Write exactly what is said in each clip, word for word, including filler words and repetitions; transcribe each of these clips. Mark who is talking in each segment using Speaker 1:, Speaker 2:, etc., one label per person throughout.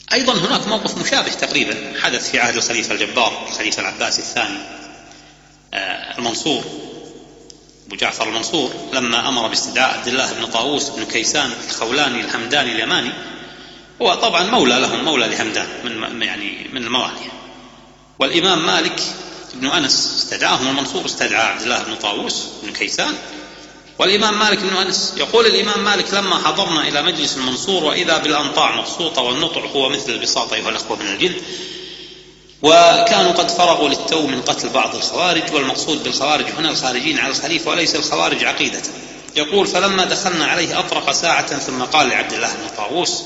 Speaker 1: أيضا هناك موقف مشابه تقريبا حدث في عهد الخليفة الجبار الخليفة العباسي الثاني المنصور أبو جعفر المنصور، لما أمر باستدعاء عبد الله بن طاووس بن كيسان الخولاني الهمداني اليماني، هو طبعا مولى لهم، مولى لهمدان من يعني من الموالي، والإمام مالك بن أنس استدعاهم المنصور، استدعى عبد الله بن طاووس بن كيسان، والإمام مالك بن أنس يقول الإمام مالك لما حضرنا إلى مجلس المنصور وإذا بالأنطاع مبسوطة والنطع هو مثل البساط أيها الأخوة من الجلد، وكانوا قد فرغوا للتو من قتل بعض الخوارج، والمقصود بالخوارج هنا الخارجين على الخليفة وليس الخوارج عقيدة. يقول فلما دخلنا عليه أطرق ساعة ثم قال لعبد الله بن طاووس،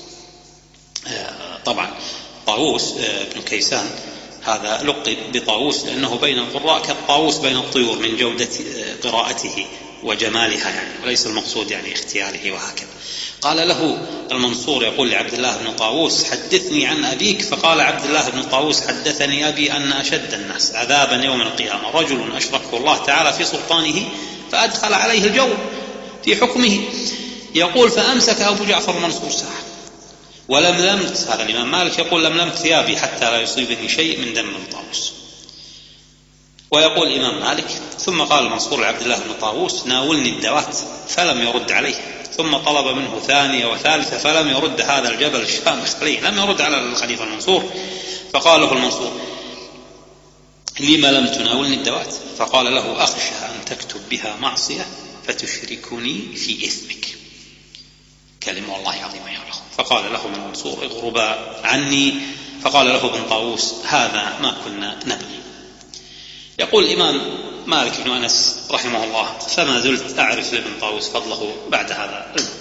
Speaker 1: طبعا طاووس بن كيسان هذا لقب بطاووس لأنه بين القراء كالطاووس بين الطيور من جودة قراءته وجمالها يعني، وليس المقصود يعني اختياره وهكذا. قال له المنصور يقول لعبد الله بن طاووس حدثني عن أبيك، فقال عبد الله بن طاووس حدثني أبي أن أشد الناس عذابا يوم القيامة رجل أشركه الله تعالى في سلطانه فأدخل عليه الجور في حكمه. يقول فأمسك أبو جعفر المنصور ساعة ولم لمت، هذا الإمام مالك يقول لم لمت ثيابي حتى لا يصيبني شيء من دم طاووس. ويقول الإمام مالك ثم قال المنصور لعبد الله بن طاووس ناولني الدوات، فلم يرد عليه، ثم طلب منه ثانية وثالثة فلم يرد هذا الجبل الشامخ عليه، لم يرد على الخليفة المنصور. فقال له المنصور لما لم تناولني الدوات؟ فقال له أخشى أن تكتب بها معصية فتشركني في إثمك. كلمة الله عظيمة يا رب. فقال له المنصور اغربا عني. فقال له ابن طاووس هذا ما كنا نبغي. يقول الإمام مالك بن أنس رحمه الله فما زلت أعرف لابن طاووس فضله بعد هذا الموقف.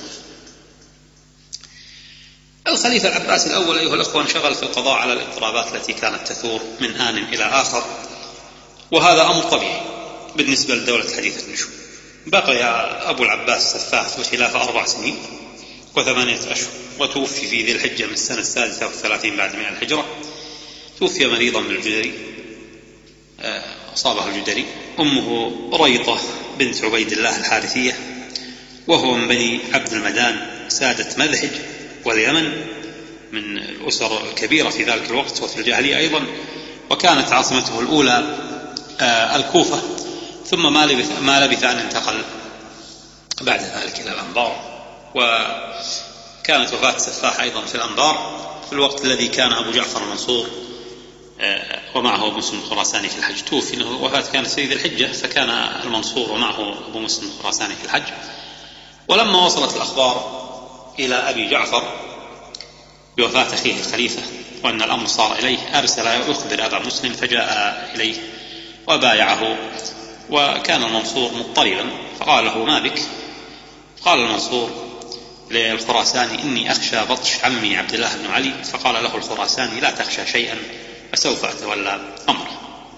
Speaker 1: الخليفة العباسي الأول أيها الأخوة انشغل في القضاء على الاضطرابات التي كانت تثور من آن إلى آخر، وهذا أمر طبيعي بالنسبة للدولة حديثة النشوء. بقي أبو العباس السفاح في الخلافة أربع سنين وثمانية أشهر، وتوفي في ذي الحجة من السنة السادسة والثلاثين بعد مئة الهجرة. توفي مريضا بالجدري، أصابه الجدري. أمه ريطة بنت عبيد الله الحارثية، وهو من بني عبد المدان سادة مذهج واليمن، من الأسر الكبيرة في ذلك الوقت وفي الجاهلية أيضا، وكانت عاصمته الأولى الكوفة، ثم ما لبث أن انتقل بعد ذلك إلى الأنبار. وكانت وفاة السفاح أيضا في الأنبار في الوقت الذي كان أبو جعفر المنصور ومعه أبو مسلم الخراساني في الحج. توفي وفاة كانت في ذي الحجة، فكان المنصور ومعه أبو مسلم الخراساني في الحج. ولما وصلت الأخبار إلى أبي جعفر بوفاة أخيه الخليفة وأن الأمر صار إليه، أرسل يخبر أبا مسلم فجاء إليه وبايعه. وكان المنصور مضطربا فقال له ما بك؟ قال المنصور للخراساني إني أخشى بطش عمي عبد الله بن علي. فقال له الخراساني لا تخشى شيئا فسوف أتولى أمره.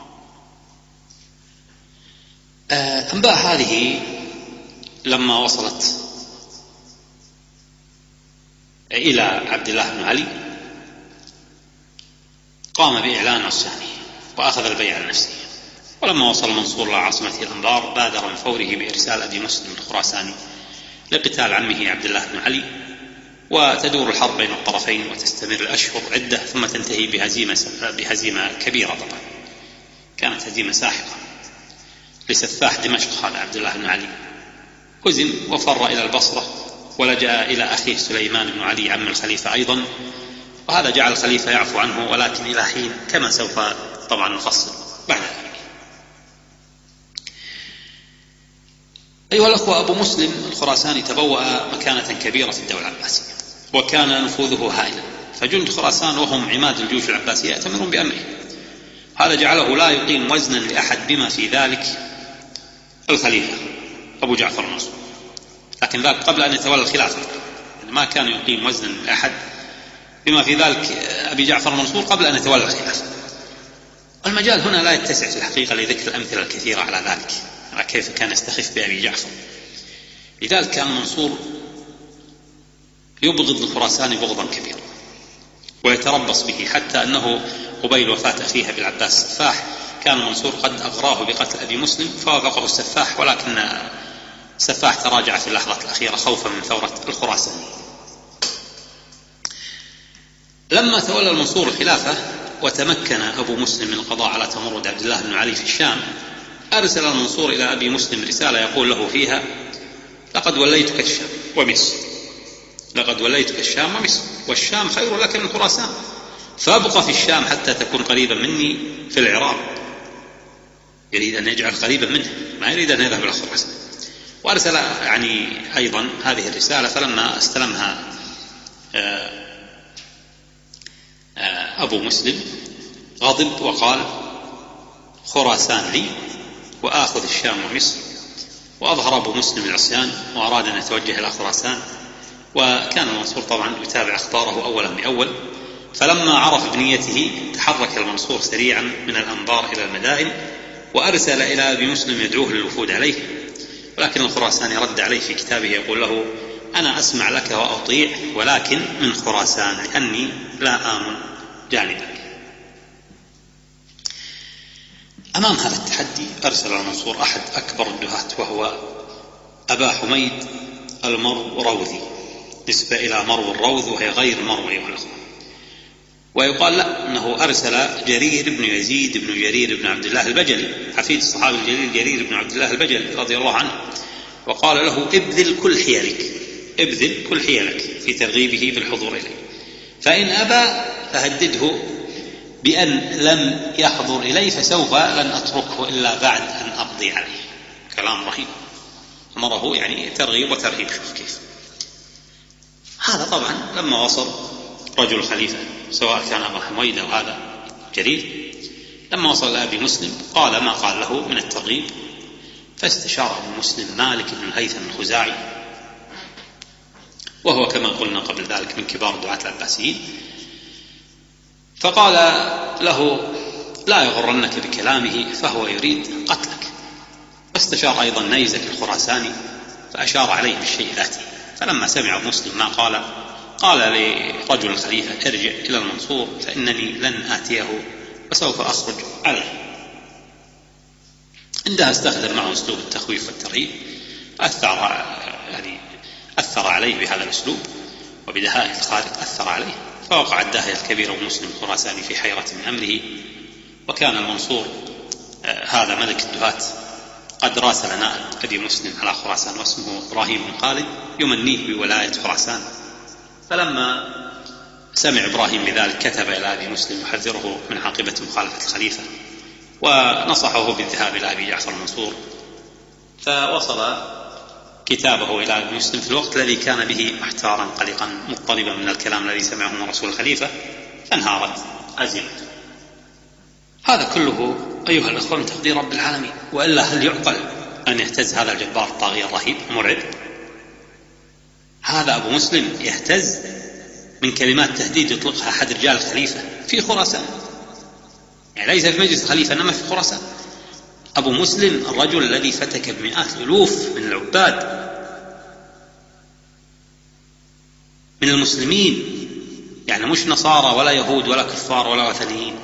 Speaker 1: أنباء هذه لما وصلت إلى عبد الله بن علي قام بإعلان عصيانه وأخذ البيعة النفسية. ولما وصل المنصور إلى عاصمته الأنبار بادر من فوره بإرسال أبي مسلم الخراساني لقتال عمه عبد الله بن علي، وتدور الحرب بين الطرفين وتستمر الأشهر عدة، ثم تنتهي بهزيمة, بهزيمة كبيرة. طبعا كانت هزيمة ساحقة لسفاح دمشق هذا عبد الله بن علي. هزم وفر إلى البصرة ولجأ إلى أخيه سليمان بن علي عم الخليفة أيضا، وهذا جعل الخليفة يعفو عنه ولكن إلى حين، كما سوف طبعا نفصل بعد ذلك. أيها الأخوة، أبو مسلم الخراساني تبوأ مكانة كبيرة في الدولة العباسية وكان نفوذه هائلا، فجند خراسان وهم عماد الجيوش العباسية يأتمرون بأمره. هذا جعله لا يقيم وزنا لأحد بما في ذلك الخليفة أبو جعفر المنصور، لكن ذلك قبل أن يتولى الخلافة، ما كان يقيم وزنا لأحد بما في ذلك أبي جعفر المنصور قبل أن يتولى الخلافة. المجال هنا لا يتسع في الحقيقة لذكر الأمثلة الكثيرة على ذلك، على كيف كان يستخف بأبي جعفر. لذلك كان المنصور يبغض الخراساني بغضا كبيرا ويتربص به، حتى أنه قبيل وفاة أخيه أبي العباس السفاح كان المنصور قد أغراه بقتل أبي مسلم فوافقه السفاح، ولكن السفاح تراجع في اللحظة الأخيرة خوفا من ثورة الخراساني. لما تولى المنصور الخلافة وتمكن أبو مسلم من القضاء على تمرد عبد الله بن علي في الشام، أرسل المنصور إلى أبي مسلم رسالة يقول له فيها: لقد وليتك الشام ومصر، لقد وليتك الشام ومصر، والشام خير لك من خراسان، فابق في الشام حتى تكون قريبا مني في العراق. يريد أن يجعل قريبا منه، ما يريد أن يذهب إلى خراسان. وأرسل يعني أيضا هذه الرسالة، فلما استلمها أبو مسلم غضب وقال: خراسان لي وآخذ الشام ومصر. وأظهر أبو مسلم العصيان وأراد أن يتوجه إلى خراسان، وكان المنصور طبعا يتابع أخباره أولا بأول. فلما عرف بنيته تحرك المنصور سريعا من الأنبار إلى المدائن، وأرسل إلى أبي مسلم يدعوه للوفود عليه، ولكن الخراساني رد عليه في كتابه يقول له: أنا أسمع لك وأطيع، ولكن من خراسان، لأني لا آمن جانبك. أمام هذا التحدي أرسل المنصور أحد أكبر الدهاة، وهو أبا حميد المروذي، نسبة إلى مرو الروذ وهي غير مرو أيها الأخوة. ويقال لا أنه أرسل جرير بن يزيد بن جرير بن عبد الله البجلي، حفيد الصحابي الجليل جرير بن عبد الله البجلي رضي الله عنه، وقال له: ابذل كل حيلك، ابذل كل حيلك في ترغيبه بالحضور إليه، فإن أبى فهدده بأن لم يحضر إلي فسوف لن أتركه إلا بعد أن أقضي عليه. كلام رهيب، أمره يعني ترغيب وترهيب. شوف كيف هذا. طبعا لما وصل رجل خليفة سواء كان أبا حميد أو هذا جرير، لما وصل لأبي مسلم قال ما قال له من الترغيب، فاستشار أبو مسلم مالك بن الهيثم الخزاعي، وهو كما قلنا قبل ذلك من كبار دعاة العباسيين، فقال له: لا يغرنك بكلامه فهو يريد قتلك. واستشار أيضا نيزك الخراساني فأشار عليه بالشيء ذاته. فلما سمع أبو مسلم ما قال، قال لرجل الخليفة: ارجع إلى المنصور فإنني لن آتيه وسوف أخرج عليه. عندها استخدم معه أسلوب التخويف والترهيب، أثر يعني أثر عليه بهذا الأسلوب، وبدهاء الخارق أثر عليه، فوقع الداهية الكبير أبو مسلم الخراساني في حيرة من أمره. وكان المنصور هذا ملك الدهاة قد راسل نائب أبي مسلم على خراسان واسمه إبراهيم بن خالد يمنيه بولاية خراسان. فلما سمع إبراهيم بذلك كتب إلى أبي مسلم يحذره من عاقبة مخالفة الخليفة، ونصحه بالذهاب إلى أبي جعفر المنصور. فوصل كتابه إلى أبي مسلم في الوقت الذي كان به محتارا قلقا مضطربا من الكلام الذي سمعه من رسول الخليفة، فانهارت عزيمته. هذا كله أيها الأخوة من تقدير رب العالمين، وإلا هل يعقل أن يهتز هذا الجبار الطاغية الرهيب المرعب؟ هذا أبو مسلم يهتز من كلمات تهديد يطلقها أحد رجال الخليفة في خراسان، يعني ليس في مجلس الخليفة إنما في خراسان. أبو مسلم الرجل الذي فتك بمئات الألوف من العباد من المسلمين، يعني مش نصارى ولا يهود ولا كفار ولا وثنيين،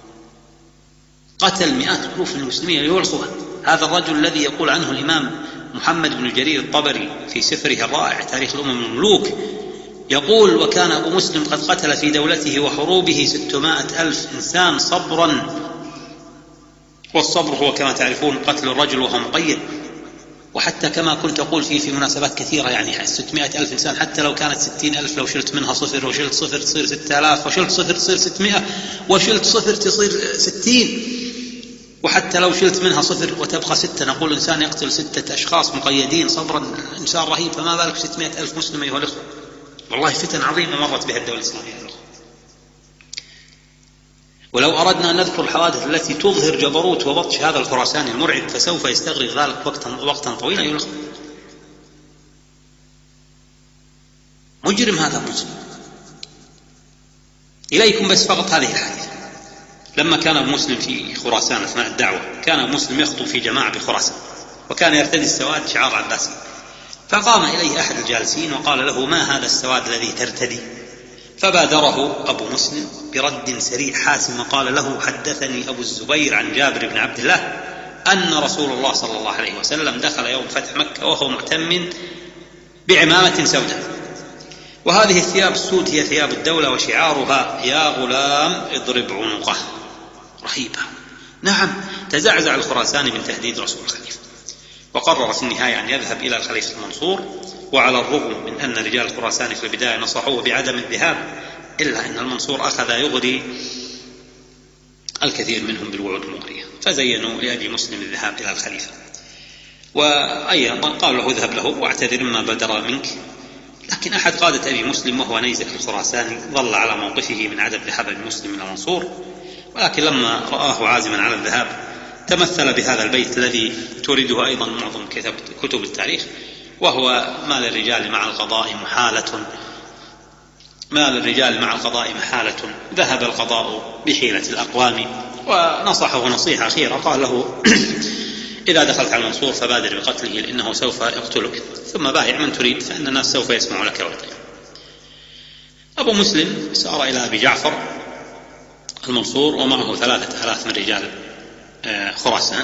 Speaker 1: قتل مئات الألوف من المسلمين ليلقوها. هذا الرجل الذي يقول عنه الإمام محمد بن جرير الطبري في سفره الرائع تاريخ الأمم والملوك، يقول: وكان أبو مسلم قد قتل في دولته وحروبه ستمائة ألف إنسان صبرا، والصبر هو كما تعرفون قتل الرجل وهو مقيد. وحتى كما كنت أقول فيه في مناسبات كثيرة، يعني ستمائة ألف إنسان حتى لو كانت ستين ألف، لو شلت منها صفر وشلت صفر تصير ستة آلاف، وشلت صفر تصير ستمائة، وشلت صفر تصير ستين، وحتى لو شلت منها صفر وتبقى ستة، نقول إنسان يقتل ستة أشخاص مقيدين صبرا إنسان رهيب، فما بالك ستمائة ألف مسلم أيها الأخوة. والله فتن عظيمة مرت بها الدولة الإسلامية. ولو أردنا أن نذكر الحوادث التي تظهر جبروت وبطش هذا الخراساني المرعب فسوف يستغرق ذلك وقتا وقتا طويلا أيها الأخوة. مجرم هذا مسلم. إليكم بس فقط هذه الحادثة. لما كان أبو مسلم في خراسان أثناء الدعوة، كان أبو مسلم يخطب في جماعة بخراسان، وكان يرتدي السواد شعار عباسي، فقام إليه أحد الجالسين وقال له: ما هذا السواد الذي ترتدي؟ فبادره أبو مسلم برد سريع حاسم وقال له: حدثني أبو الزبير عن جابر بن عبد الله أن رسول الله صلى الله عليه وسلم دخل يوم فتح مكة وهو معتم بعمامة سوداء، وهذه الثياب السود هي ثياب الدولة، وشعارها يا غلام اضرب عنقه. رهيبة. نعم، تزعزع الخراساني من تهديد رسول الخليفة، وقرر في النهاية أن يذهب إلى الخليفة المنصور، وعلى الرغم من أن رجال الخراساني في البداية نصحوه بعدم الذهاب، إلا أن المنصور أخذ يغري الكثير منهم بالوعود المغرية، فزينوا لأبي مسلم الذهاب إلى الخليفة، وأيضا قال له اذهب له واعتذر ما بدر منك. لكن أحد قادة أبي مسلم وهو نيزك الخراساني ظل على موقفه من عدم ذهاب أبي مسلم إلى المنصور، ولكن لما رآه عازما على الذهاب تمثل بهذا البيت الذي تورده أيضا معظم كتب التاريخ، وهو ما للرجال مع القضاء محالة ما للرجال مع القضاء محالة ذهب القضاء بحيلة الأقوام. ونصحه نصيحة أخيرة، قال له إذا دخلت على المنصور فبادر بقتله لأنه سوف يقتلك، ثم بايع من تريد فإن الناس سوف يسمعوا لك ويطيعون. أبو مسلم سار إلى أبي جعفر المنصور ومعه ثلاثة آلاف من رجال خراسان،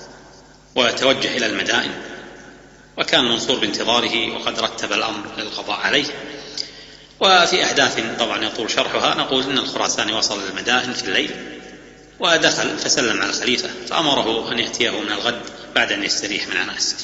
Speaker 1: وتوجه إلى المدائن، وكان المنصور بانتظاره وقد رتب الأمر للقضاء عليه. وفي أحداث طبعا يطول شرحها نقول إن الخراساني وصل المدائن في الليل ودخل فسلم على الخليفة، فأمره أن يأتيه من الغد بعد أن يستريح من عناء السفر.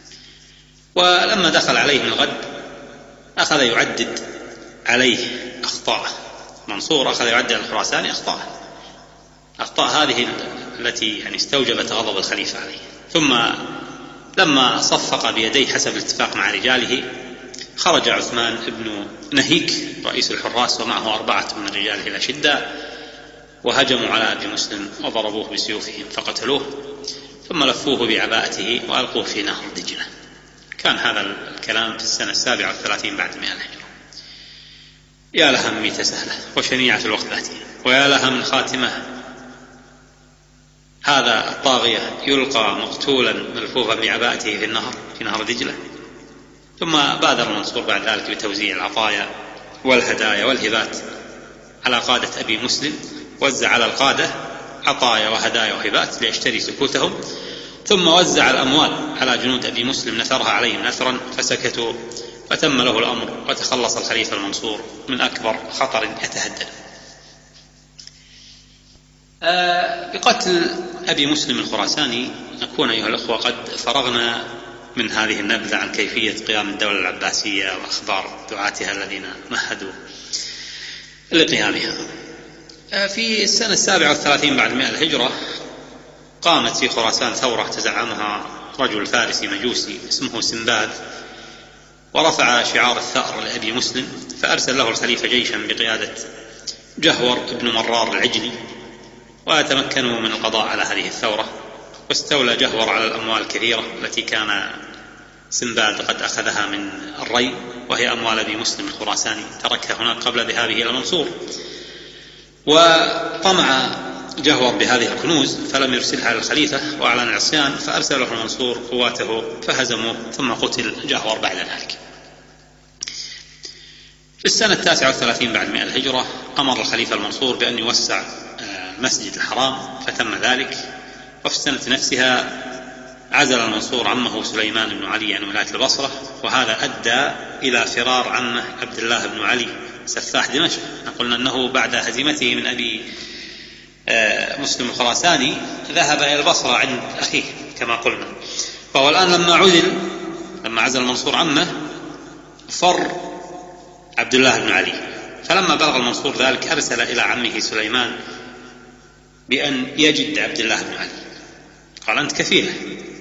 Speaker 1: ولما دخل عليه من الغد أخذ يعدد عليه أخطاءه. منصور أخذ يعدد الخراساني أخطاءه أخطاء هذه التي يعني استوجبت غضب الخليفة عليه. ثم لما صفق بيديه حسب الاتفاق مع رجاله، خرج عثمان بن نهيك رئيس الحراس ومعه أربعة من رجاله إلى شدة، وهجموا على أبي مسلم وضربوه بسيوفهم فقتلوه، ثم لفوه بعباءته وألقوه في نهر دجلة. كان هذا الكلام في السنة السابعة والثلاثين بعد مئة الهجرة. يا لها من ميتة سهلة وشنيعة الوقت ذاتها، ويا لها من خاتمة. هذا الطاغية يلقى مقتولا ملفوفا بعباءته في النهر في نهر دجلة. ثم بادر المنصور بعد ذلك بتوزيع العطايا والهدايا والهبات على قادة أبي مسلم، وزع على القادة عطايا وهدايا وهبات ليشتري سكوتهم، ثم وزع الأموال على جنود أبي مسلم نثرها عليهم نثرا فسكتوا، فتم له الأمر وتخلص الخليفة المنصور من أكبر خطر يتهدد. بقتل أبي مسلم الخراساني نكون أيها الأخوة قد فرغنا من هذه النبذة عن كيفية قيام الدولة العباسية وأخبار دعاتها الذين مهدوا لقيامها. في السنة السابعة والثلاثين بعد مئة الهجرة قامت في خراسان ثورة تزعمها رجل فارسي مجوسي اسمه سنباد، ورفع شعار الثأر لأبي مسلم، فأرسل له الخليفة جيشا بقيادة جهور بن مرار العجلي، وتمكنوا من القضاء على هذه الثورة، واستولى جهور على الأموال الكثيرة التي كان سنباد قد أخذها من الري، وهي أموال أبي مسلم الخراساني تركها هناك قبل ذهابه إلى المنصور. وطمع جهور بهذه الكنوز فلم يرسلها على الخليفة وأعلن العصيان، فأرسل له المنصور قواته فهزموه، ثم قتل جهور بعد ذلك. في السنة التاسعة والثلاثين بعد مئة الهجرة أمر الخليفة المنصور بأن يوسع المسجد الحرام، فتم ذلك. وفي السنة نفسها عزل المنصور عمه سليمان بن علي عن ولاية البصرة، وهذا أدى إلى فرار عمه عبد الله بن علي سفاح دمشق. قلنا أنه بعد هزيمته من أبي مسلم الخراساني ذهب إلى البصرة عند أخيه كما قلنا، فهو الآن لما عزل لما عزل المنصور عمه فر عبد الله بن علي. فلما بلغ المنصور ذلك أرسل إلى عمه سليمان بأن يجد عبد الله بن علي، قال أنت كفيله.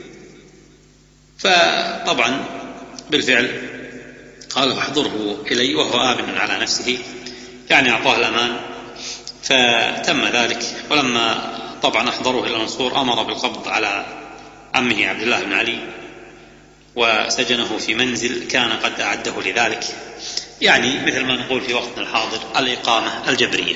Speaker 1: فطبعا بالفعل قال احضره إلي وهو آمن على نفسه، يعني أعطاه الأمان، فتم ذلك. ولما طبعا أحضره إلى المنصور أمر بالقبض على عمه عبد الله بن علي وسجنه في منزل كان قد أعده لذلك، يعني مثل ما نقول في وقتنا الحاضر الإقامة الجبرية.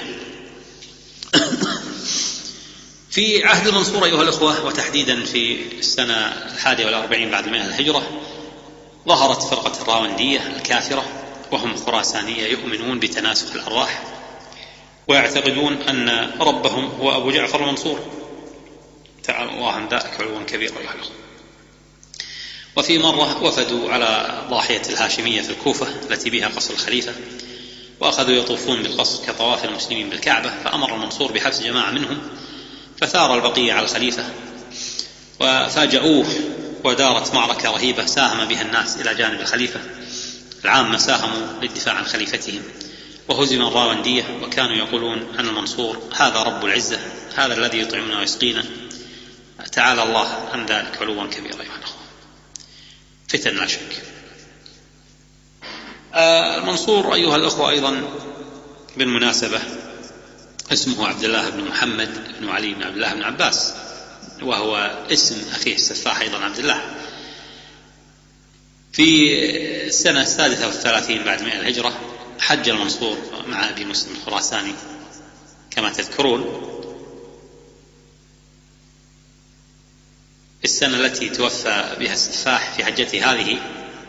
Speaker 1: في عهد المنصور أيها الأخوة، وتحديدا في السنة الحادية والأربعين بعد مئة الهجرة، ظهرت فرقة الراوندية الكافرة، وهم خراسانية يؤمنون بتناسخ الأرواح، ويعتقدون أن ربهم هو أبو جعفر المنصور، تعالى الله عن ذلك علوا كبيرا أيها الأخوة. وفي مرة وفدوا على ضاحية الهاشمية في الكوفة التي بها قصر الخليفة، وأخذوا يطوفون بالقصر كطواف المسلمين بالكعبة، فأمر المنصور بحبس جماعة منهم، فثار البقية على الخليفة وفاجأوه، ودارت معركة رهيبة ساهم بها الناس إلى جانب الخليفة. العامة ساهموا للدفاع عن خليفتهم، وهزم الراوندية، وكانوا يقولون عن المنصور: هذا رب العزة، هذا الذي يطعمنا ويسقينا، تعالى الله عن ذلك علوا كبيرا. فتن لا شك. المنصور أيها الأخوة أيضا بالمناسبة اسمه عبد الله بن محمد بن علي بن عبد الله بن عباس، وهو اسم أخيه السفاح أيضا عبد الله. في السنة السادسة والثلاثين بعد مئة الهجرة حج المنصور مع أبي مسلم الخراساني كما تذكرون، السنة التي توفى بها السفاح في حجته هذه.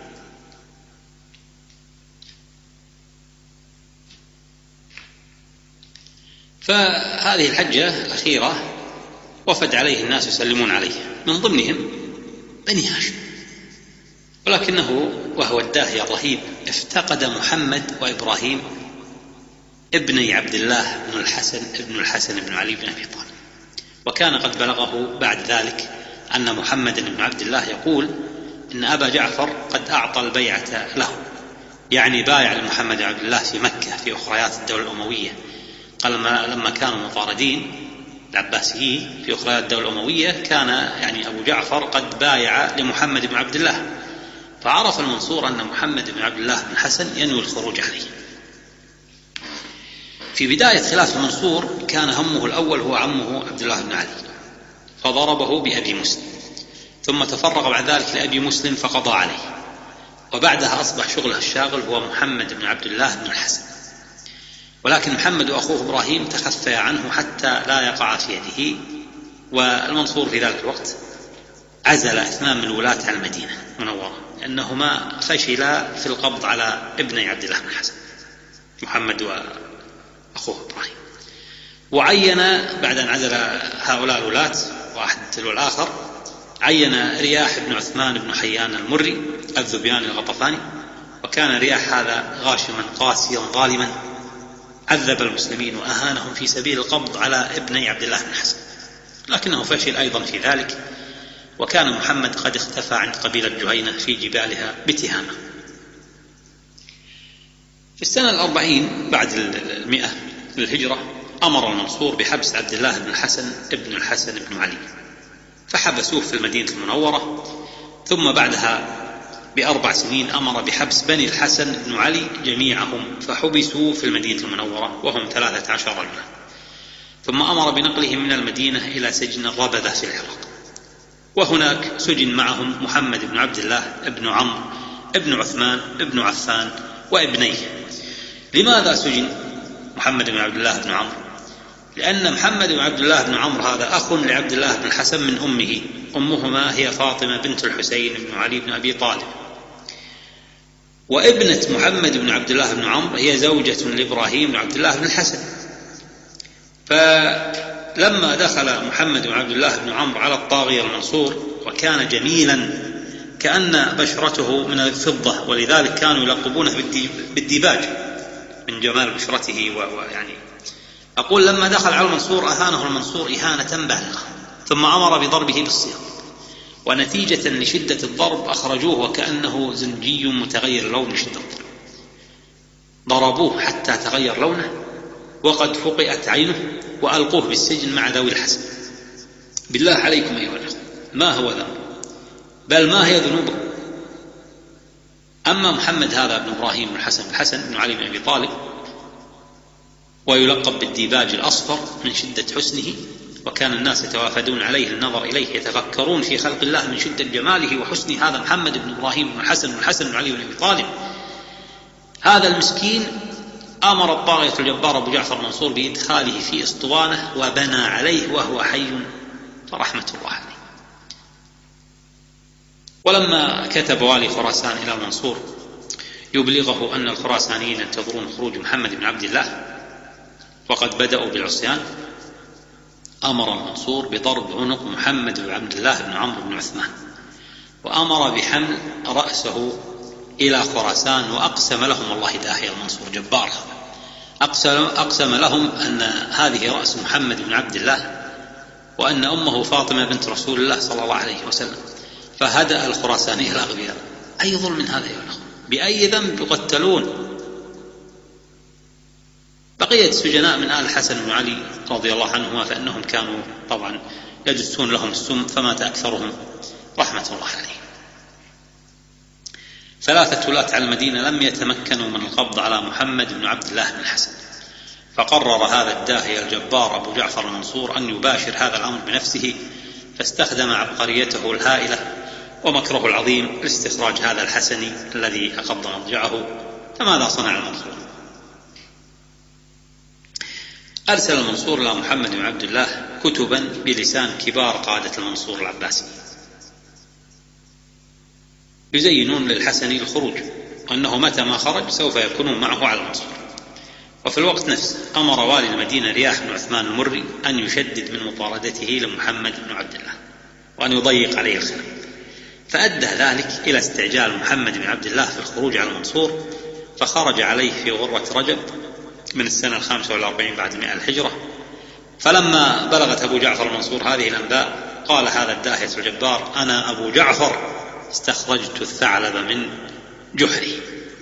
Speaker 1: فهذه الحجة الأخيرة وفد عليه الناس يسلمون عليه، من ضمنهم بني هاشم، ولكنه وهو الداهية الرهيب افتقد محمد وإبراهيم ابني عبد الله بن الحسن ابن الحسن بن علي بن أبي طالب. وكان قد بلغه بعد ذلك أن محمد بن عبد الله يقول إن أبا جعفر قد أعطى البيعة له، يعني بايع لمحمد بن عبد الله في مكة في أخريات الدولة الأموية. قال لما كانوا مطاردين العباسيين في أخريات الدولة الأموية كان يعني أبو جعفر قد بايع لمحمد بن عبد الله، فعرف المنصور أن محمد بن عبد الله بن الحسن ينوي الخروج عليه. في بداية خلافة المنصور كان همه الأول هو عمه عبد الله بن علي، فضربه بأبي مسلم، ثم تفرغ بعد ذلك لأبي مسلم فقضى عليه، وبعدها أصبح شغله الشاغل هو محمد بن عبد الله بن الحسن. ولكن محمد وأخوه إبراهيم تخفيا عنه حتى لا يقع في يده، والمنصور في ذلك الوقت عزل اثنان من الولاة على المدينة المنورة لأنهما فشلا في القبض على ابني عبد الله بن الحسن، محمد وأخوه إبراهيم. وعين بعد أن عزل هؤلاء الولاة واحد تلو الآخر، عين رياح بن عثمان بن حيان المري الذبياني الغطفاني، وكان رياح هذا غاشما قاسيا ظالما، عذب المسلمين وأهانهم في سبيل القبض على ابني عبد الله بن الحسن، لكنه فشل أيضا في ذلك. وكان محمد قد اختفى عند قبيلة جهينة في جبالها بتهامة. في السنة الأربعين بعد المئة للهجرة أمر المنصور بحبس عبد الله بن الحسن ابن الحسن بن علي، فحبسوه في المدينة المنورة. ثم بعدها بأربع سنين أمر بحبس بني الحسن بن علي جميعهم، فحبسوا في المدينة المنورة وهم ثلاثة عشر رجلا. ثم أمر بنقلهم من المدينة إلى سجن الربذة في العراق، وهناك سجن معهم محمد بن عبد الله ابن عمرو ابن عثمان ابن عفان وابنيه. لماذا سجن محمد بن عبد الله بن عمرو؟ لأن محمد بن عبد الله بن عمرو هذا أخ لعبد الله بن الحسن من أمه، أمهما هي فاطمة بنت الحسين بن علي بن أبي طالب، وابنة محمد بن عبد الله بن عمرو هي زوجة لإبراهيم بن عبد الله بن الحسن. فلما دخل محمد بن عبد الله بن عمرو على الطاغية المنصور وكان جميلا كأن بشرته من الفضة، ولذلك كانوا يلقبونه بالديباج من جمال بشرته، ويعني أقول لما دخل على المنصور أهانه المنصور إهانة بالغة، ثم أمر بضربه بالسياط، ونتيجة لشدة الضرب أخرجوه وكأنه زنجي متغير اللون لشدة الضرب، ضربوه حتى تغير لونه وقد فقئت عينه، وألقوه بالسجن مع ذوي الحسن. بالله عليكم أيها الأخوة، ما هو ذنبه؟ بل ما هي ذنوبه؟ أما محمد هذا بن إبراهيم بن الحسن بن الحسن بن علي بن أبي طالب، ويلقب بالديباج الأصفر من شدة حسنه، وكان الناس يتوافدون عليه النظر إليه، يتفكرون في خلق الله من شدة جماله وحسنه. هذا محمد بن إبراهيم بن الحسن بن الحسن بن علي بن أبي طالب، هذا المسكين أمر الطاغية الجبار أبو جعفر المنصور بإدخاله في أسطوانة وبنى عليه وهو حي فرحمة الله عليه. ولما كتب والي خراسان إلى المنصور يبلغه أن الخراسانيين ينتظرون خروج محمد بن عبد الله وقد بدأوا بالعصيان، أمر المنصور بضرب عنق محمد بن عبد الله بن عمرو بن عثمان، وأمر بحمل رأسه إلى خراسان، وأقسم لهم والله داهية المنصور جبار، أقسم, أقسم لهم أن هذه رأس محمد بن عبد الله وأن أمه فاطمة بنت رسول الله صلى الله عليه وسلم. فهدأ الخراساني الأغبياء. أي ظلم هذا يا أخوان؟ بأي ذنب يقتلون؟ بقية السجناء من آل الحسن بن علي رضي الله عنهما فإنهم كانوا طبعا يدسون لهم السم، فمات أكثرهم رحمة الله عليه. ثلاثة ولاة على المدينة لم يتمكنوا من القبض على محمد بن عبد الله بن الحسن، فقرر هذا الداهية الجبار أبو جعفر المنصور أن يباشر هذا الأمر بنفسه، فاستخدم عبقريته الهائلة ومكره العظيم لاستخراج هذا الحسني الذي أقض مضجعه. فماذا صنع المنصور؟ أرسل المنصور إلى محمد بن عبد الله كتبا بلسان كبار قادة المنصور العباسي يزينون للحسني الخروج، وأنه متى ما خرج سوف يكونون معه على المنصور. وفي الوقت نفسه أمر والي المدينة رياح بن عثمان المري أن يشدد من مطاردته لمحمد بن عبد الله وأن يضيق عليه الخلل، فأدى ذلك إلى استعجال محمد بن عبد الله في الخروج على المنصور، فخرج عليه في غرة رجب من السنة الخامسة والأربعين بعد مئة الهجرة. فلما بلغت أبو جعفر المنصور هذه الأنباء قال هذا الداهية الجبار: أنا أبو جعفر استخرجت الثعلب من جحري.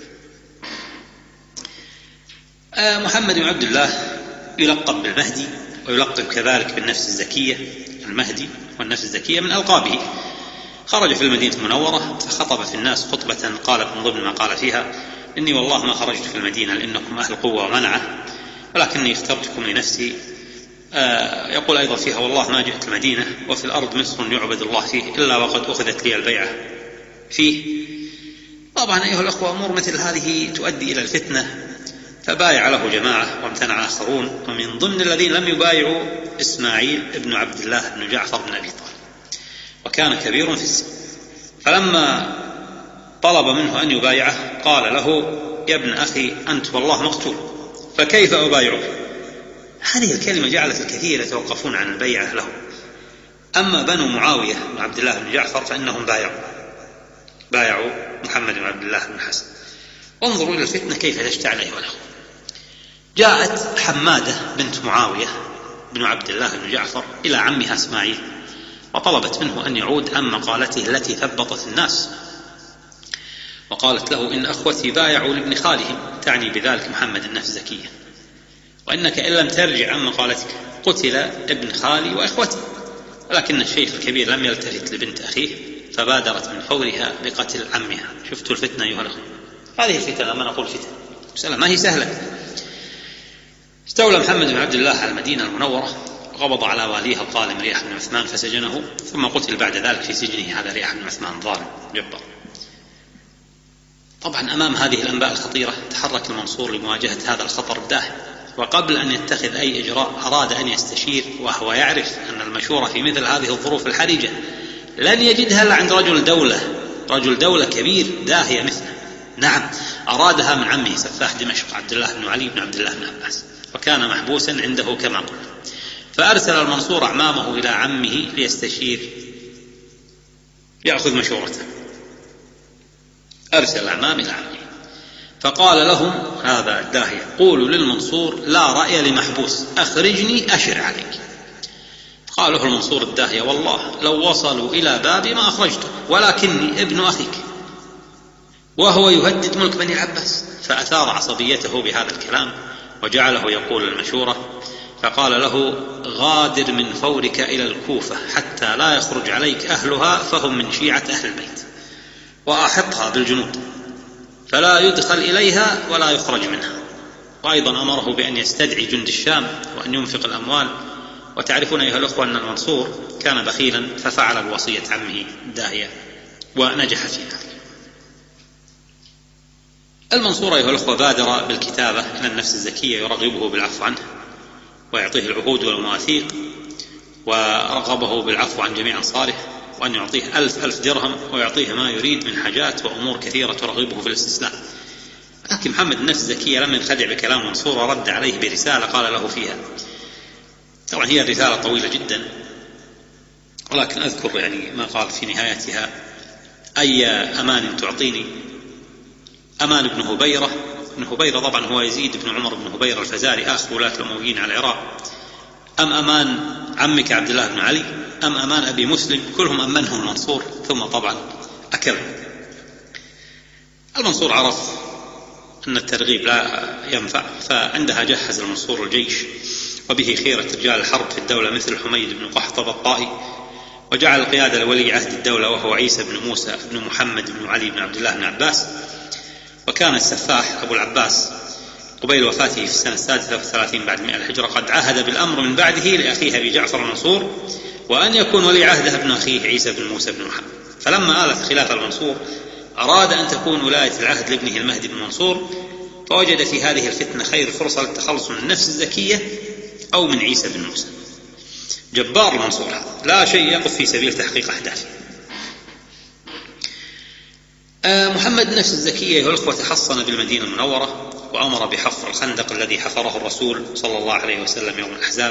Speaker 1: محمد بن عبد الله يلقب بالمهدي، ويلقب كذلك بالنفس الزكية. المهدي والنفس الزكية من ألقابه. خرج في المدينة المنورة فخطب في الناس خطبة قال من ضمن ما قال فيها: إني والله ما خرجت في المدينة لأنكم أهل قوة ومنعة، ولكني اخترتكم لنفسي. آه يقول أيضا فيها: والله ما جئت المدينة وفي الأرض مصر يعبد الله فيه إلا وقد أخذت لي البيعة فيه. طبعا أيها الأخوة، أمور مثل هذه تؤدي إلى الفتنة، فبايع له جماعة وامتنع آخرون، ومن ضمن الذين لم يبايعوا إسماعيل بن عبد الله بن جعفر بن أبي طالب، وكان كبير في السن. فلما طلب منه أن يبايعه قال له: يا ابن أخي أنت والله مقتول، فكيف أبايعك؟ هذه الكلمة جعلت الكثير يتوقفون عن البيعة له. أما بنو معاوية بن عبد الله بن جعفر فإنهم بايعوا بايعوا محمد بن عبد الله بن حسن. انظروا إلى الفتنة كيف تشتعل أيها الأخوة. جاءت حمادة بنت معاوية بن عبد الله بن جعفر إلى عمها إسماعيل وطلبت منه أن يعود عن مقالته التي ثبطت الناس، وقالت له: إن أخوتي بايعوا لابن خالهم، تعني بذلك محمد النفس زكية، وإنك إن لم ترجع عن مقالتك قتل ابن خالي وإخوتي. ولكن الشيخ الكبير لم يلتفت لبنت أخيه، فبادرت من فورها بقتل عمها. شفتوا الفتنة أيها الأخوة؟ هذه الفتنة، لما نقول فتنة مسألة ما هي سهلة. استولى محمد بن عبد الله على المدينة المنورة، وقبض على واليها الظالم رياح بن عثمان فسجنه، ثم قتل بعد ذلك في سجنه هذا رياح بن عثمان ظالم جبار. طبعا أمام هذه الأنباء الخطيرة تحرك المنصور لمواجهة هذا الخطر الداهم، وقبل أن يتخذ أي إجراء أراد أن يستشير، وهو يعرف أن المشورة في مثل هذه الظروف الحرجة لن يجدها إلا عند رجل دولة رجل دولة كبير داهية مثله. نعم، أرادها من عمه سفاح دمشق عبد الله بن علي بن عبد الله بن عباس، وكان محبوسا عنده كما قلت. فأرسل المنصور أعمامه إلى عمه ليستشير يأخذ مشورته. أرسل الأعمام إلى عمه فقال لهم هذا الداهية: قولوا للمنصور لا رأي لمحبوس، أخرجني أشر عليك. قال له المنصور الداهية: والله لو وصلوا إلى بابي ما أخرجته، ولكني ابن أخيك وهو يهدد ملك بني العباس. فأثار عصبيته بهذا الكلام وجعله يقول المشورة، فقال له: غادر من فورك إلى الكوفة حتى لا يخرج عليك أهلها، فهم من شيعة أهل البيت، وأحطها بالجنود فلا يدخل إليها ولا يخرج منها. وأيضا أمره بأن يستدعي جند الشام وأن ينفق الأموال. وتعرفون أيها الأخوة أن المنصور كان بخيلا، ففعل بوصية عمه الداهية ونجح في ذلك. المنصور أيها الأخوة بادر بالكتابة إلى النفس الزكية يرغبه بالعفو عنه ويعطيه العهود والمواثيق، ورغبه بالعفو عن جميع أنصاره، وأن يعطيه ألف ألف درهم ويعطيه ما يريد من حاجات وأمور كثيرة ترغبه في الاستسلام. لكن محمد النفس الزكية لم ينخدع بكلام منصور، ورد عليه برسالة قال له فيها، طبعا هي الرسالة طويلة جدا ولكن أذكر يعني ما قال في نهايتها: أي أمان تعطيني؟ أمان بن هبيرة. ابن هبيرة طبعا هو يزيد بن عمر بن هبيرة الفزاري آخر ولاة الأمويين على العراق، أم أمان عمك عبد الله بن علي، أم أمان أبي مسلم؟ كلهم أمنهم المنصور، ثم طبعا أكل. المنصور عرف أن الترغيب لا ينفع، فعندها جهز المنصور الجيش، وبه خيرة رجال الحرب في الدولة مثل حميد بن قحطب الطائي، وجعل القيادة لولي عهد الدولة وهو عيسى بن موسى بن محمد بن علي بن عبد الله بن عباس. وكان السفاح أبو العباس قبيل وفاته في السنة السادسة والثلاثين بعد مئة الهجرة قد عهد بالأمر من بعده لأخيه أبي جعفر المنصور وأن يكون ولي عهده ابن أخيه عيسى بن موسى بن محمد. فلما آلت خلافة المنصور أراد أن تكون ولاية العهد لابنه المهدي بن منصور، فوجد في هذه الفتنة خير فرصة للتخلص من النفس الزكية أو من عيسى بن موسى. جبار المنصور هذا، لا شيء يقف في سبيل تحقيق أهدافه. محمد النفس الزكية أيها الأخوة تحصن بالمدينة المنورة، وأمر بحفر الخندق الذي حفره الرسول صلى الله عليه وسلم يوم الأحزاب.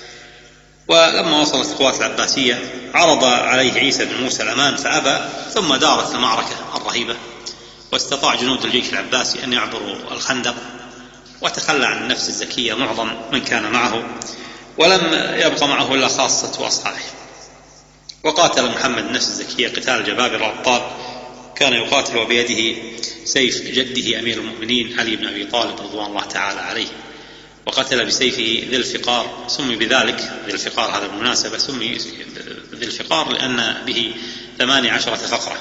Speaker 1: ولما وصلت القوات العباسية عرض عليه عيسى بن موسى الأمان فأبى، ثم دارت المعركة الرهيبة، واستطاع جنود الجيش العباسي أن يعبروا الخندق، وتخلى عن النفس الزكية معظم من كان معه، ولم يبقى معه إلا خاصة وأصحابه. وقاتل محمد النفس الزكية قتال جبابرة الأبطال، كان يقاتل وبيده سيف جده أمير المؤمنين علي بن أبي طالب رضوان الله تعالى عليه، وقتل بسيفه ذي الفقار، سمي بذلك ذي الفقار هذا بالمناسبة، سمي ذي الفقار لأن به ثمانية عشرة فقرة.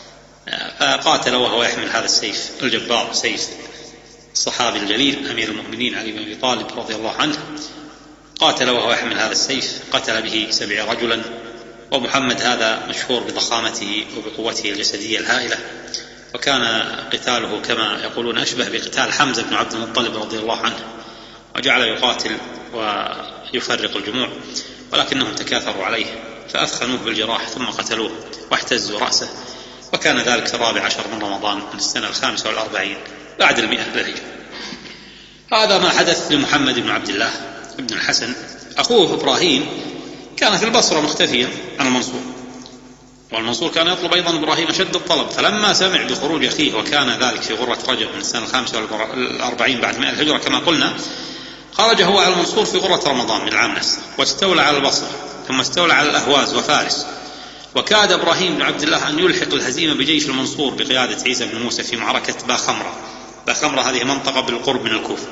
Speaker 1: فقاتل وهو يحمل هذا السيف الجبار، سيف الصحابي الجليل أمير المؤمنين علي بن أبي طالب رضي الله عنه، قاتل وهو يحمل هذا السيف، قتل به سبع رجلا. ومحمد هذا مشهور بضخامته وبقوته الجسدية الهائلة، وكان قتاله كما يقولون أشبه بقتال حمزة بن عبد المطلب رضي الله عنه، وجعل يقاتل ويفرق الجموع، ولكنهم تكاثروا عليه فأثخنوه بالجراح ثم قتلوه واحتزوا رأسه. وكان ذلك في الرابع عشر من رمضان من السنة الخامسة والأربعين بعد المئة للهجرة. هذا ما حدث لمحمد بن عبد الله بن الحسن. أخوه إبراهيم كان في البصرة مختفيا عن المنصور، والمنصور كان يطلب أيضا إبراهيم أشد الطلب، فلما سمع بخروج أخيه وكان ذلك في غرة رجب من السنة الخامسة والأربعين بعد مئة الهجرة كما قلنا، خرج هو على المنصور في غرة رمضان من العام نفسه، واستولى على البصرة، ثم استولى على الأهواز وفارس. وكاد إبراهيم بن عبد الله أن يلحق الهزيمة بجيش المنصور بقيادة عيسى بن موسى في معركة باخمرة. باخمرة هذه منطقة بالقرب من الكوفة،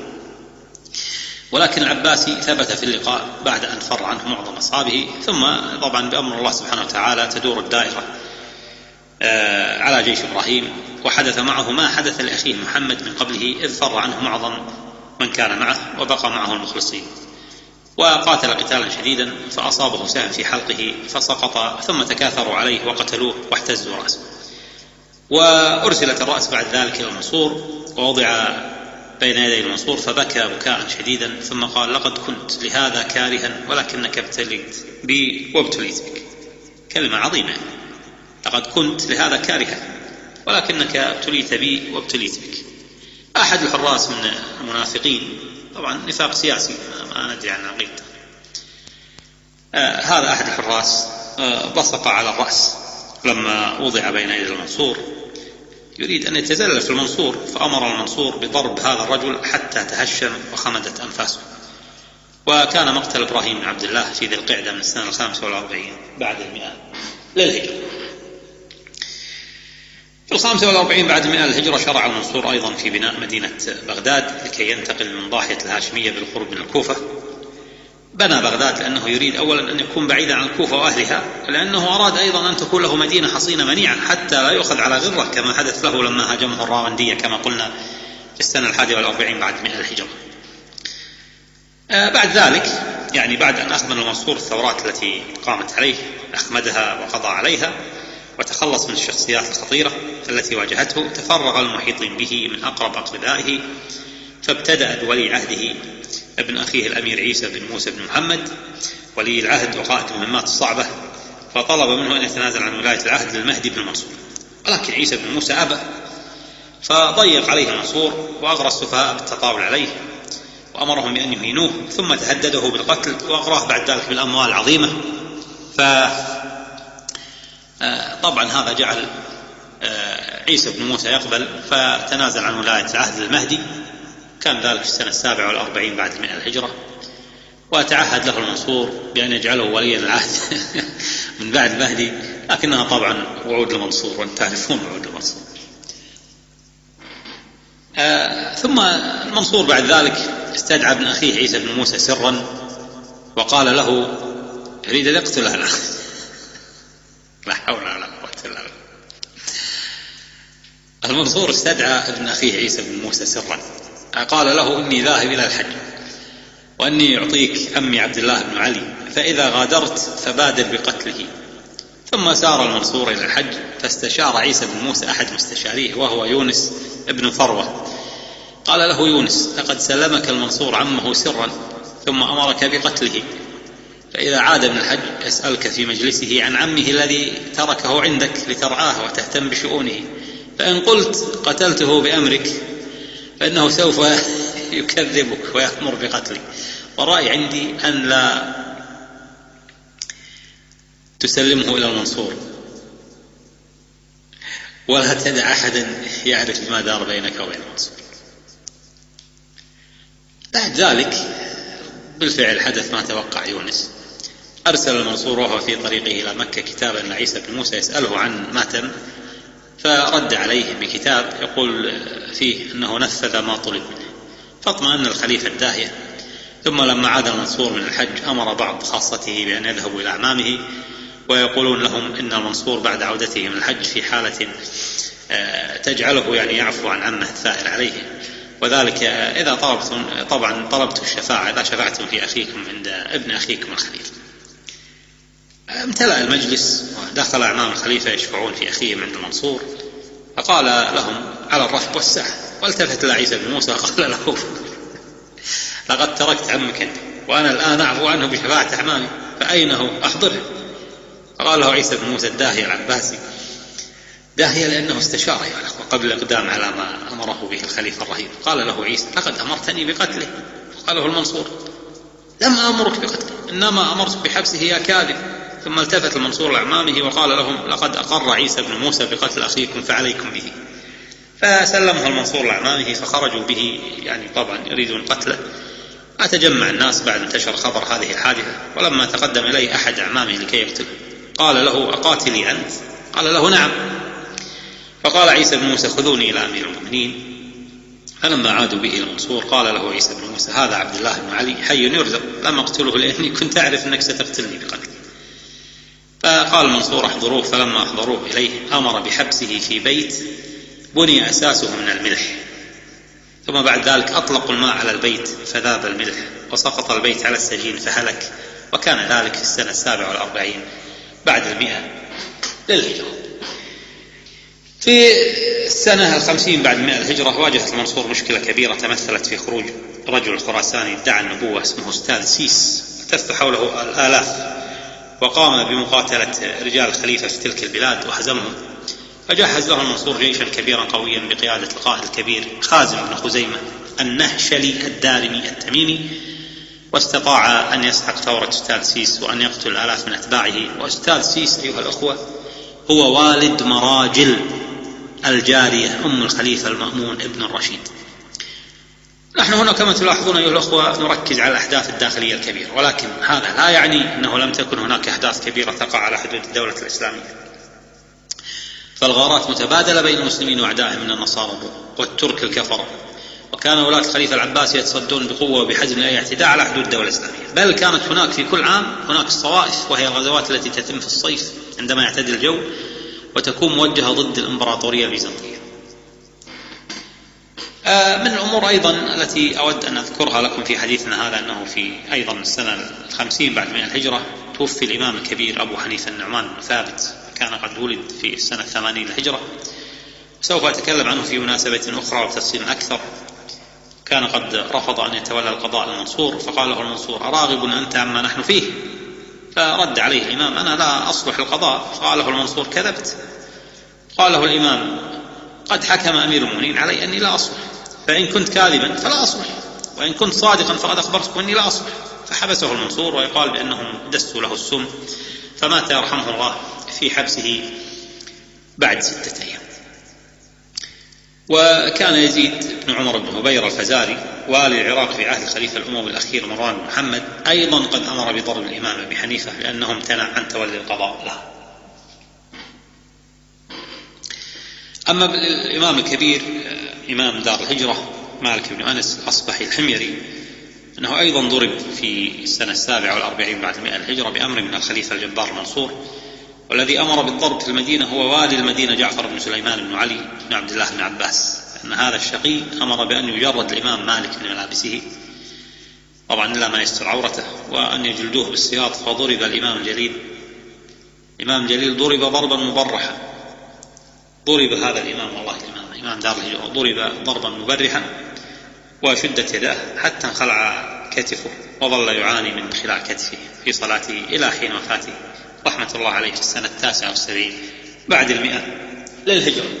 Speaker 1: ولكن العباسي ثبت في اللقاء بعد أن فر عنه معظم أصحابه. ثم طبعا بأمر الله سبحانه وتعالى تدور الدائرة على جيش إبراهيم، وحدث معه ما حدث لأخيه محمد من قبله، إذ فر عنه معظم من كان معه وبقى معه المخلصين، وقاتل قتالا شديدا فأصابه سهم في حلقه فسقط، ثم تكاثروا عليه وقتلوه واحتزوا رأسه. وأرسلت الرأس بعد ذلك إلى المنصور ووضع بين يدي المنصور فبكى بكاء شديدا، ثم قال: لقد كنت لهذا كارها ولكنك ابتليت بي وابتليت بك. كلمة عظيمة، لقد كنت لهذا كارها ولكنك ابتليت بي وابتليت بك. أحد الحراس من المنافقين، طبعا نفاق سياسي ما ندري عن عقيدته، آه هذا أحد الحراس آه بصق على الرأس لما وضع بين يدي المنصور، يريد أن يتزلل في المنصور، فأمر المنصور بضرب هذا الرجل حتى تهشم وخمدت أنفاسه. وكان مقتل إبراهيم بن عبد الله في ذي القعدة من السنة الخامسة والأربعين بعد المئة للهجرة. في الخامسة والأربعين بعد المئة للهجرة شرع المنصور أيضا في بناء مدينة بغداد لكي ينتقل من ضاحية الهاشمية بالقرب من الكوفة. بنى بغداد لأنه يريد أولا أن يكون بعيدا عن الكوفة وأهلها، لأنه أراد أيضا أن تكون له مدينة حصينة منيعة حتى لا يؤخذ على غرة كما حدث له لما هاجمه الراوندية كما قلنا في السنة الحادية والأربعين بعد مئة الهجرة. آه بعد ذلك يعني بعد أن أخمد المنصور الثورات التي قامت عليه أخمدها وقضى عليها وتخلص من الشخصيات الخطيرة التي واجهته، تفرغ المحيطين به من أقرب أقربائه، فابتدأ بولي عهده ابن أخيه الأمير عيسى بن موسى بن محمد ولي العهد وقائد المهمات الصعبة، فطلب منه أن يتنازل عن ولاية العهد للمهدي بن منصور، ولكن عيسى بن موسى أبى، فضيق عليه المنصور وأغرى السفهاء بالتطاول عليه وأمرهم بأن يهينوه، ثم تهدده بالقتل وأغراه بعد ذلك بالأموال العظيمة. فطبعا هذا جعل عيسى بن موسى يقبل، فتنازل عن ولاية العهد للمهدي، كان ذلك في السنة السابعة والأربعين بعد المئة الهجرة، وتعهد له المنصور بأن يجعله وليا العهد من بعد المهدي، لكنها طبعا وعود المنصور، وأنتم تعرفون وعود المنصور. آه ثم المنصور بعد ذلك استدعى ابن أخيه عيسى بن موسى سرا وقال له يريد أن يقتله الآن. لا حول ولا قوة إلا بالله. المنصور استدعى ابن أخيه عيسى بن موسى سرا، قال له إني ذاهب إلى الحج، وأني أعطيك عمي عبد الله بن علي، فإذا غادرت فبادر بقتله. ثم سار المنصور إلى الحج، فاستشار عيسى بن موسى أحد مستشاريه وهو يونس ابن فروة، قال له يونس لقد سلمك المنصور عمه سرا ثم أمرك بقتله، فإذا عاد من الحج يسألك في مجلسه عن عمه الذي تركه عندك لترعاه وتهتم بشؤونه، فإن قلت قتلته بأمرك فإنه سوف يكذبك ويأمر بقتلي، ورأي عندي أن لا تسلمه إلى المنصور ولا تدع أحدا يعرف ما دار بينك وبين المنصور. بعد ذلك بالفعل حدث ما توقع يونس، أرسل المنصور وهو في طريقه إلى مكة كتابا لعيسى بن موسى يسأله عن ما تم، فرد عليه بكتاب يقول فيه أنه نفذ ما طلب منه، فاطمأن الخليفة الداهية. ثم لما عاد المنصور من الحج أمر بعض خاصته بأن يذهبوا إلى أعمامه ويقولون لهم إن المنصور بعد عودته من الحج في حالة تجعله يعني يعفو عن عمه الثائر عليه، وذلك إذا طلبتم طبعا طلبتم الشفاعة إذا شفعتم في أخيكم عند ابن أخيكم الخليفة. امتلأ المجلس ودخل أعمام الخليفة يشفعون في أخيهم عند المنصور، فقال لهم على الرحب والسعة، والتفت إلى عيسى بن موسى قال له لقد تركت عمك أنت وأنا الآن أعفو عنه بشفاعة أعمامي، فأين هو أحضره؟ فقال له عيسى بن موسى الداهية العباسي، داهية لأنه استشار يا الأخوة قبل الإقدام على ما أمره به الخليفة الرهيب. قال له عيسى لقد أمرتني بقتله، قال له المنصور لم أمرك بقتله إنما أمرت بحبسه يا كاذب. ثم التفت المنصور لأعمامه وقال لهم لقد أقر عيسى بن موسى بقتل أخيكم فعليكم به، فسلمه المنصور لأعمامه فخرجوا به، يعني طبعا يريدون قتله. أتجمع الناس بعد انتشر خبر هذه الحادثة، ولما تقدم إليه أحد أعمامه لكي يقتله قال له أقاتلي أنت؟ قال له نعم. فقال عيسى بن موسى خذوني إلى أمير المؤمنين. فلما عادوا به المنصور قال له عيسى بن موسى هذا عبد الله بن علي حي يرزق، لم أقتله لأني كنت أعرف أنك ستقتلني بقتله. فقال المنصور احضروه، فلما أحضروه إليه أمر بحبسه في بيت بني أساسه من الملح، ثم بعد ذلك أطلقوا الماء على البيت فذاب الملح وسقط البيت على السجين فهلك، وكان ذلك في السنة السابعة والأربعين بعد المئة للهجرة. في السنة الخمسين بعد المئة الهجرة واجهت المنصور مشكلة كبيرة تمثلت في خروج رجل خراساني ادعى النبوة اسمه أستاذ سيس، التف حوله الآلاف، وقام بمقاتلة رجال الخليفة في تلك البلاد وهزمهم، فجهز له المنصور جيشا كبيرا قويا بقيادة القائد الكبير خازم بن خزيمة النهشلي الدارمي التميمي، واستطاع أن يسحق ثورة أستاذ سيس وأن يقتل الآلاف من أتباعه. وأستاذ سيس أيها الأخوة هو والد مراجل الجارية أم الخليفة المأمون ابن الرشيد. نحن هنا كما تلاحظون أيها الأخوة نركز على الأحداث الداخلية الكبيرة، ولكن هذا لا يعني أنه لم تكن هناك أحداث كبيرة تقع على حدود الدولة الإسلامية، فالغارات متبادلة بين المسلمين وأعدائهم من النصارى والترك الكفرة، وكان ولاة الخليفة العباسي يتصدون بقوة وبحزم لأي اعتداء على حدود الدولة الإسلامية، بل كانت هناك في كل عام هناك الصوائف، وهي الغزوات التي تتم في الصيف عندما يعتدل الجو وتكون موجهة ضد الإمبراطورية البيزنطية. من الأمور أيضا التي أود أن أذكرها لكم في حديثنا هذا أنه في أيضا السنة الخمسين بعد مئة الهجرة توفي الإمام الكبير أبو حنيفة النعمان بن ثابت، كان قد ولد في السنة الثمانين الهجرة، سوف أتكلم عنه في مناسبة أخرى وبتفصيل أكثر. كان قد رفض أن يتولى القضاء المنصور، فقال له المنصور أراغب أنت عما نحن فيه؟ فرد عليه الإمام أنا لا أصلح القضاء. قال له المنصور كذبت. قال له الإمام قد حكم أمير المؤمنين علي أني لا أصلح، فإن كنت كاذبا فلا أصلح، وإن كنت صادقا فقد أخبرتكم أني لا أصلح. فحبسه المنصور، ويقال بأنهم دسوا له السم، فمات يرحمه الله في حبسه بعد ستة أيام. وكان يزيد بن عمر بن هبير الفزاري والي العراق في عهد الخليفة الأموي الأخير مروان بن محمد أيضا قد أمر بضرب الإمام أبي حنيفة لأنه امتنع عن تولي القضاء له. أما الإمام الكبير إمام دار الهجرة مالك بن أنس الأصبحي الحميري أنه أيضا ضرب في السنة السابعة والأربعين بعد مئة الهجرة بأمر من الخليفة الجبار المنصور، والذي أمر بالضرب في المدينة هو والي المدينة جعفر بن سليمان بن علي بن عبد الله بن عباس، أن هذا الشقي أمر بأن يجرد الإمام مالك من ملابسه طبعا إلا ما يستر عورته، وأن يجلدوه بالسياط. فضرب الإمام الجليل الإمام الجليل ضرب ضربا مبرحا، ضرب هذا الإمام والله الإمام إمام دار الهجرة ضرب ضربا مبرحا وشدت يداه حتى انخلع كتفه وظل يعاني من خلاع كتفه في صلاته إلى حين وفاته رحمة الله عليه في السنة التاسعة والسبعين بعد المئة للهجرة.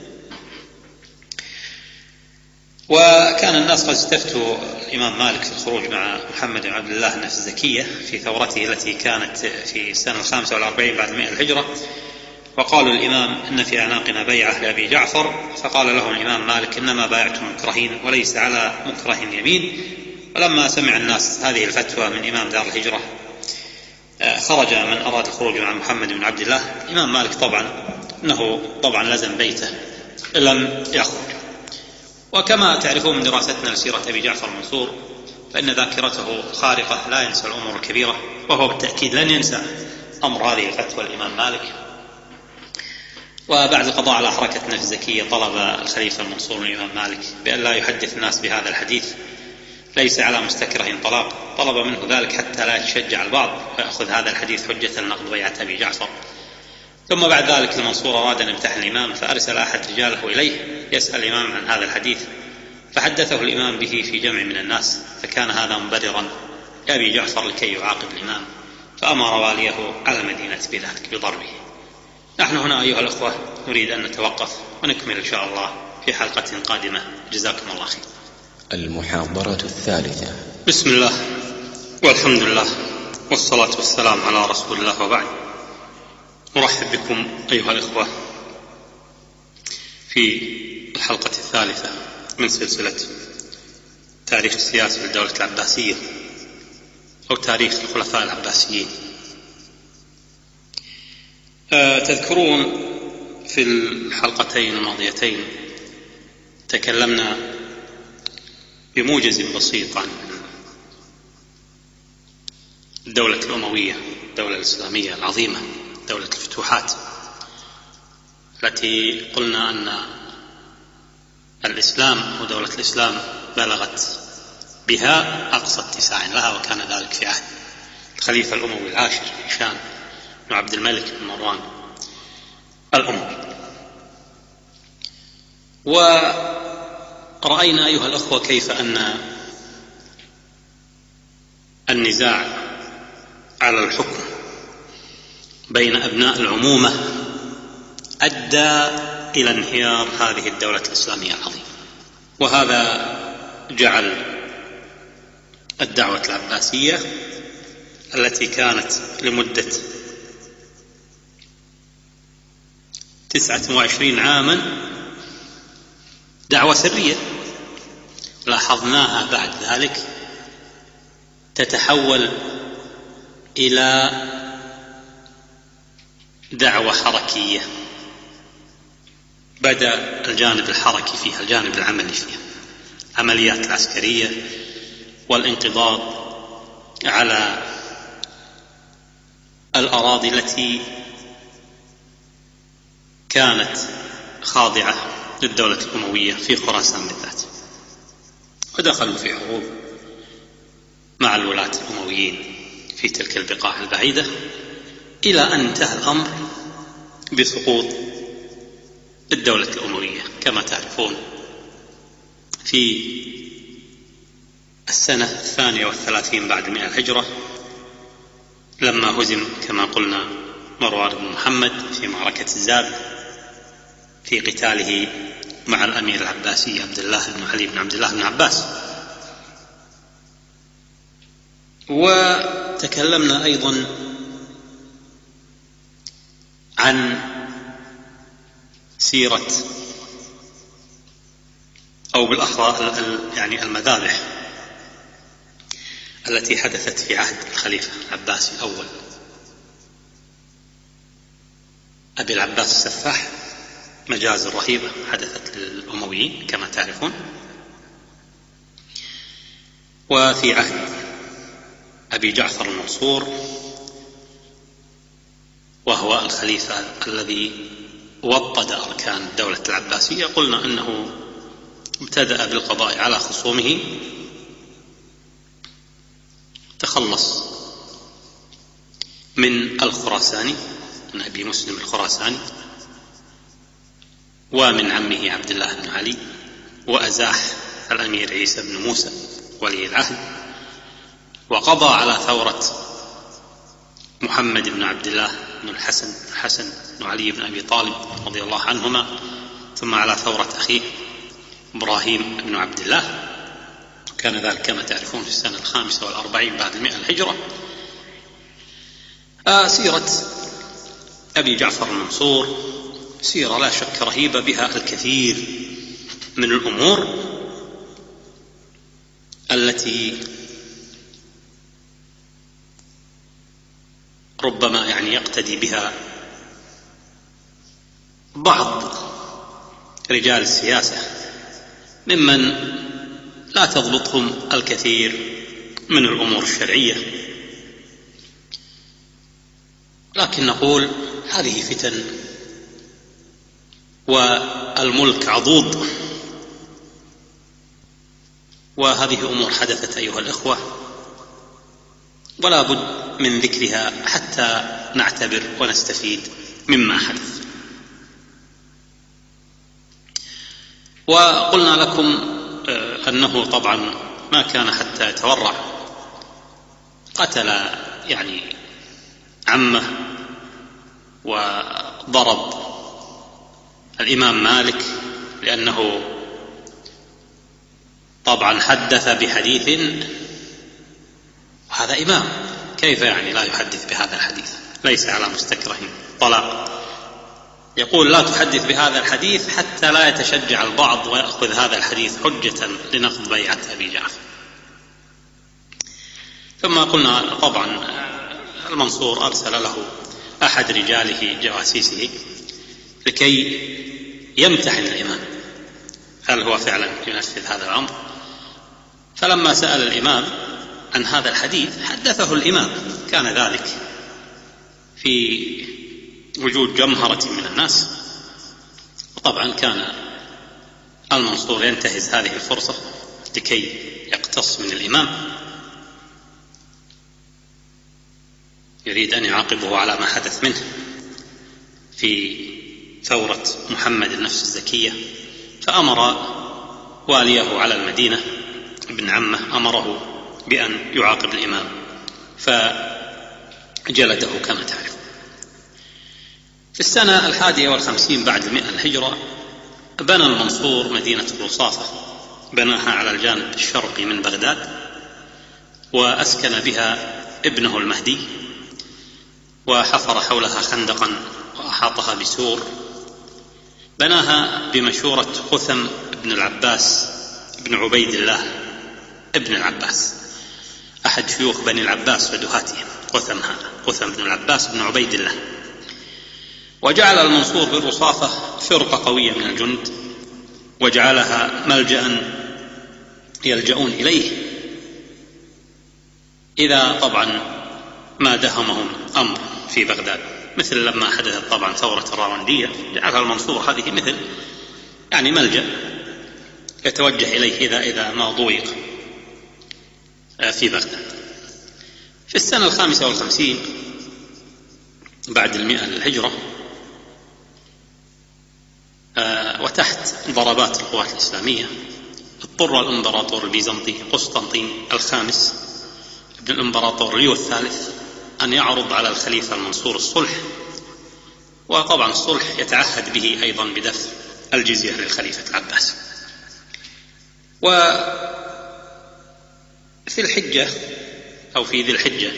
Speaker 1: وكان الناس قد استفتوا الإمام مالك في الخروج مع محمد بن عبد الله النفس الزكية في ثورته التي كانت في السنة الخامسة والأربعين بعد مئة الهجرة، وقالوا الإمام إن في أعناقنا بيعة لأبي جعفر، فقال لهم الإمام مالك إنما بايعتم مكرهين وليس على مكره يمين. ولما سمع الناس هذه الفتوى من إمام دار الهجرة خرج من أراد الخروج مع محمد بن عبد الله. الإمام مالك طبعا إنه طبعا لزم بيته لم يخرج. وكما تعرفون من دراستنا لسيرة أبي جعفر المنصور فإن ذاكرته خارقة لا ينسى الأمور الكبيرة، وهو بالتأكيد لن ينسى أمر هذه الفتوى الإمام مالك. وبعد القضاء على حركة نفس زكية طلب الخليفة المنصور من الإمام مالك بأن لا يحدث الناس بهذا الحديث ليس على مستكره طلاق، طلب منه ذلك حتى لا يتشجع البعض ويأخذ هذا الحديث حجة لنقض بيعة أبي جعفر. ثم بعد ذلك المنصور أراد أن يمتحن الإمام فأرسل أحد رجاله إليه يسأل الإمام عن هذا الحديث، فحدثه الإمام به في جمع من الناس، فكان هذا مبررا لأبي جعفر لكي يعاقب الإمام، فأمر واليه على المدينة بذلك بضربه. نحن هنا أيها الأخوة نريد أن نتوقف ونكمل إن شاء الله في حلقة قادمة. جزاكم الله خير.
Speaker 2: المحاضرة الثالثة.
Speaker 1: بسم الله والحمد لله والصلاة والسلام على رسول الله، وبعد. أرحب بكم أيها الأخوة في الحلقة الثالثة من سلسلة تاريخ السياسي للدولة العباسية أو تاريخ الخلفاء العباسيين. أه تذكرون في الحلقتين الماضيتين تكلمنا بموجز بسيط عن الدولة الأموية، الدولة الإسلامية العظيمة، دولة الفتوحات، التي قلنا أن الإسلام ودولة الإسلام بلغت بها أقصى اتساع لها، وكان ذلك في عهد الخليفة الأموي العاشر هشام بن عبد الملك بن مروان الأموي. ورأينا أيها الأخوة كيف أن النزاع على الحكم بين أبناء العمومة أدى إلى انهيار هذه الدولة الإسلامية العظيمة، وهذا جعل الدعوة العباسية التي كانت لمدة تسعة وعشرين عاما دعوة سرية، لاحظناها بعد ذلك تتحول إلى دعوة حركية. بدأ الجانب الحركي فيها، الجانب العملي فيها، عمليات العسكرية والانقضاض على الأراضي التي كانت خاضعة للدولة الأموية في خراسان بالذات، ودخلوا في حروب مع الولاة الأمويين في تلك البقاع البعيدة، إلى أن انتهى الأمر بسقوط الدولة الأموية كما تعرفون في السنة الثانية والثلاثين بعد مئة الهجرة، لما هزم كما قلنا مروان بن محمد في معركة الزاب في قتاله مع الأمير العباسي عبد الله بن علي بن عبد الله بن عباس. وتكلمنا أيضا عن سيرة أو بالأحرى يعني المذابح التي حدثت في عهد الخليفة العباسي الأول أبي العباس السفاح، مجازر رهيبة حدثت للأمويين كما تعرفون. وفي عهد أبي جعفر المنصور وهو الخليفة الذي وطد أركان الدولة العباسية، قلنا أنه ابتدأ بالقضاء على خصومه، تخلص من الخراساني من أبي مسلم الخراساني ومن عمه عبد الله بن علي، وأزاح الأمير عيسى بن موسى ولي العهد، وقضى على ثورة محمد بن عبد الله بن الحسن الحسن بن علي بن أبي طالب رضي الله عنهما، ثم على ثورة أخيه إبراهيم بن عبد الله. كان ذلك كما تعرفون في السنة الخامسة والأربعين بعد المئة الهجرة. آه سيرة أبي جعفر المنصور سيرة لا شك رهيبة، بها الكثير من الأمور التي ربما يعني يقتدي بها بعض رجال السياسة ممن لا تضبطهم الكثير من الأمور الشرعية، لكن نقول هذه فتن والملك عضوض، وهذه أمور حدثت أيها الإخوة ولا بد من ذكرها حتى نعتبر ونستفيد مما حدث. وقلنا لكم أنه طبعا ما كان حتى يتورع، قتل يعني عمه وضرب الإمام مالك لأنه طبعا حدث بحديث، وهذا إمام كيف يعني لا يحدث بهذا الحديث؟ ليس على مستكره طلاق. يقول لا تحدث بهذا الحديث حتى لا يتشجع البعض ويأخذ هذا الحديث حجة لنقض بيعة أبي جعفر. ثم قلنا طبعا المنصور أرسل له أحد رجاله جواسيسه لكي يمتحن الإمام هل هو فعلا ينفذ هذا الأمر. فلما سأل الإمام عن هذا الحديث حدثه الإمام، كان ذلك في وجود جمهرة من الناس، وطبعا كان المنصور ينتهز هذه الفرصة لكي يقتص من الإمام، يريد أن يعاقبه على ما حدث منه في ثورة محمد النفس الزكية. فأمر واليه على المدينة ابن عمه، أمره بأن يعاقب الإمام فجلده كما تعرف. في السنة الحادية والخمسين بعد المئة الهجرة بنى المنصور مدينة بوصافة، بناها على الجانب الشرقي من بغداد، وأسكن بها ابنه المهدي، وحفر حولها خندقا وأحاطها بسور. بناها بمشورة قثم بن العباس بن عبيد الله ابن العباس، أحد شيوخ بني العباس ودهاتهم، قثم هذا قثم بن العباس بن عبيد الله. وجعل المنصور بالرصافة فرقة قوية من الجند، وجعلها ملجأ يلجؤون إليه إذا طبعا ما دهمهم أمر في بغداد، مثل لما حدثت طبعا ثورة الراوندية، جعلها المنصور هذه مثل يعني ملجأ يتوجه إليه إذا إذا ما ضيق في بغداد. في السنة الخامسة والخمسين بعد المئة للهجرة، وتحت ضربات القوات الإسلامية، اضطر الإمبراطور البيزنطي قسطنطين الخامس ابن الإمبراطور ليو الثالث أن يعرض على الخليفة المنصور الصلح، وطبعا الصلح يتعهد به أيضا بدفع الجزية للخليفة العباسي. وفي الحجة أو في ذي الحجة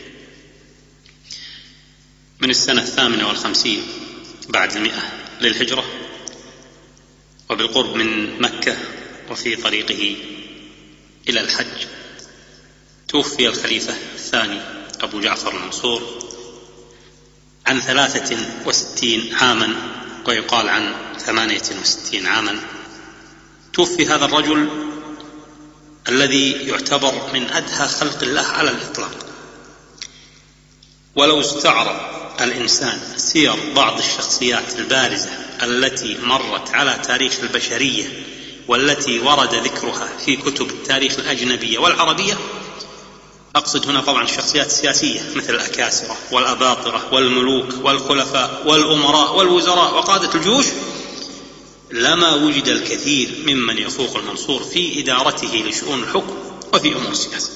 Speaker 1: من السنة الثامنة والخمسين بعد المئة للهجرة، وبالقرب من مكة وفي طريقه إلى الحج. توفي الخليفة الثاني أبو جعفر المنصور عن ثلاثة وستين عاما، ويقال عن ثمانية وستين عاما. توفي هذا الرجل الذي يعتبر من أدهى خلق الله على الإطلاق. ولو استعرض الإنسان سير بعض الشخصيات البارزة التي مرت على تاريخ البشرية والتي ورد ذكرها في كتب التاريخ الأجنبية والعربية، أقصد هنا طبعا الشخصيات السياسية مثل الأكاسرة والأباطرة والملوك والخلفاء والأمراء والوزراء وقادة الجيوش، لما وجد الكثير ممن يفوق المنصور في إدارته لشؤون الحكم وفي أمور السياسة.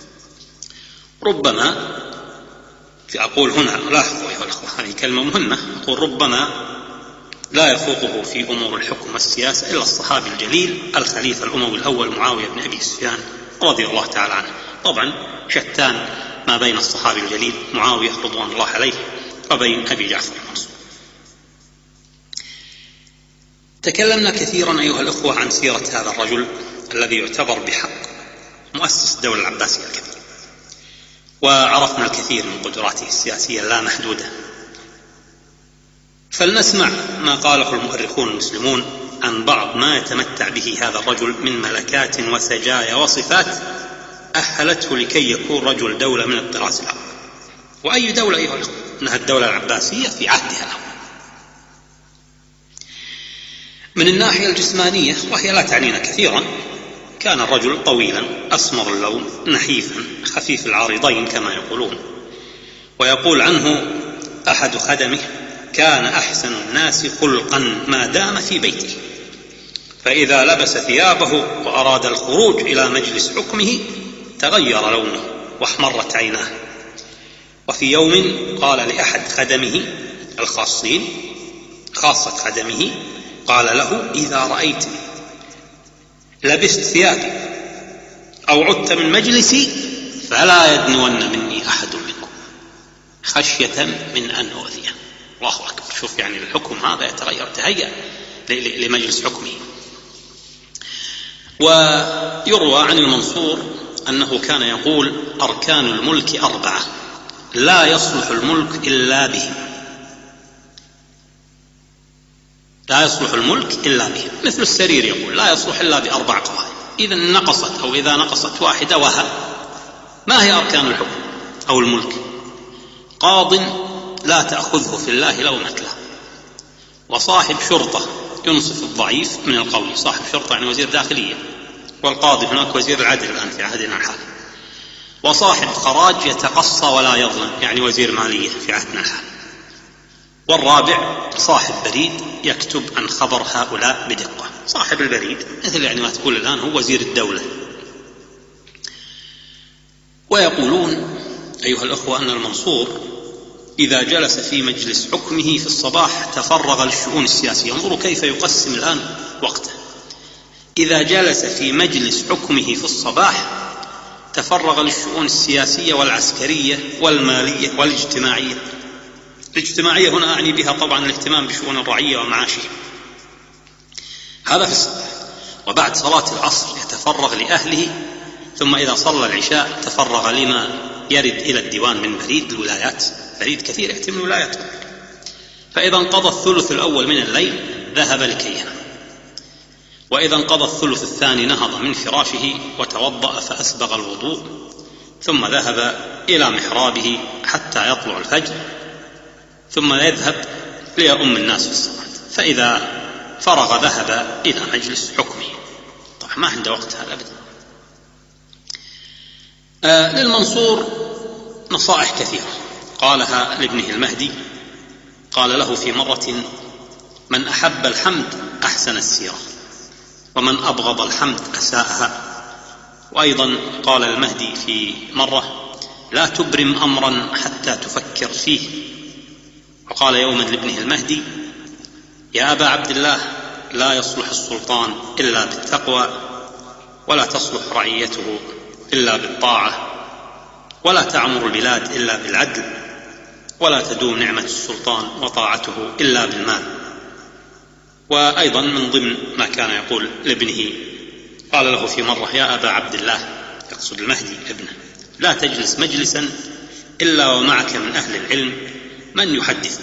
Speaker 1: ربما أقول هنا لاحظوا أيها الأخوة، هذه كلمة مهمة، أقول ربما لا يفوقه في أمور الحكم والسياسة إلا الصحابي الجليل الخليفة الأموي الأول معاوية بن أبي سفيان رضي الله تعالى عنه. طبعا شتان ما بين الصحابي الجليل معاوية رضوان الله عليه وبين أبي جعفر المنصور. تكلمنا كثيرا أيها الأخوة عن سيرة هذا الرجل الذي يعتبر بحق مؤسس الدولة العباسية الكبيرة، وعرفنا الكثير من قدراته السياسية اللامحدودة. فلنسمع ما قاله المؤرخون المسلمون عن بعض ما يتمتع به هذا الرجل من ملكات وسجايا وصفات أهلته لكي يكون رجل دولة من الطراز الأول. وأي دولة أيها الأخوة؟ إنها الدولة العباسية في عهدها الأول. من الناحية الجسمانية، وهي لا تعنينا كثيرا، كان الرجل طويلا أسمر اللون نحيفا خفيف العارضين كما يقولون. ويقول عنه أحد خدمه: كان أحسن الناس خلقا ما دام في بيته، فإذا لبس ثيابه وأراد الخروج إلى مجلس حكمه تغير لونه واحمرت عيناه. وفي يوم قال لأحد خدمه الخاصين، خاصة خدمه، قال له: إذا رأيت لبست ثيابي أو عدت من مجلسي فلا يدنون مني أحد منكم خشية من أن أؤذيه. الله أكبر. شوف يعني الحكم هذا يتغير، تهيأ لمجلس حكمه. ويروى عن المنصور أنه كان يقول: أركان الملك أربعة لا يصلح الملك إلا بهم، لا يصلح الملك إلا بهم. مثل السرير يقول: لا يصلح إلا بأربع قوائم، إذا نقصت أو إذا نقصت واحدة وهب. ما هي أركان الحكم أو الملك؟ قاض لا تأخذه في الله لومة لائم، وصاحب شرطة ينصف الضعيف من القوي. صاحب شرطة يعني وزير داخلية، والقاضي هناك وزير العدل الآن في عهدنا الحالي. وصاحب خراج يتقصى ولا يظلم، يعني وزير مالية في عهدنا الحالي. والرابع صاحب بريد يكتب عن خبر هؤلاء بدقة. صاحب البريد مثل يعني ما تقول الآن هو وزير الدولة. ويقولون أيها الأخوة أن المنصور إذا جلس في مجلس حكمه في الصباح تفرغ للشؤون السياسية. انظروا كيف يقسم الآن وقته. إذا جلس في مجلس حكمه في الصباح تفرغ للشؤون السياسية والعسكرية والمالية والاجتماعية. الاجتماعية هنا أعني بها طبعا الاهتمام بشؤون الرعية ومعاشهم. هذا في الصباح. وبعد صلاة العصر يتفرغ لأهله، ثم إذا صلى العشاء تفرغ لما يرد إلى الديوان من بريد الولايات. بريد كثير يأتي من الولايات. فإذا انقضى الثلث الأول من الليل ذهب لكي ينام، وإذا انقضى الثلث الثاني نهض من فراشه وتوضأ فأسبغ الوضوء، ثم ذهب إلى محرابه حتى يطلع الفجر، ثم يذهب ليؤم الناس في الصلاة. فإذا فرغ ذهب إلى مجلس حكمه. طبعا ما عنده وقت هذا أبدا. آه للمنصور نصائح كثيرة قالها لابنه المهدي. قال له في مرة: من أحب الحمد أحسن السيرة، ومن أبغض الحمد أساءها. وأيضا قال المهدي في مرة: لا تبرم أمرا حتى تفكر فيه. وقال يوما لابنه المهدي: يا أبا عبد الله، لا يصلح السلطان إلا بالتقوى، ولا تصلح رعيته إلا بالطاعة، ولا تعمر البلاد إلا بالعدل، ولا تدوم نعمة السلطان وطاعته إلا بالمال. وأيضا من ضمن ما كان يقول لابنه قال له في مرة: يا أبا عبد الله، يقصد المهدي ابنه، لا تجلس مجلسا إلا ومعك من أهل العلم من يحدثك.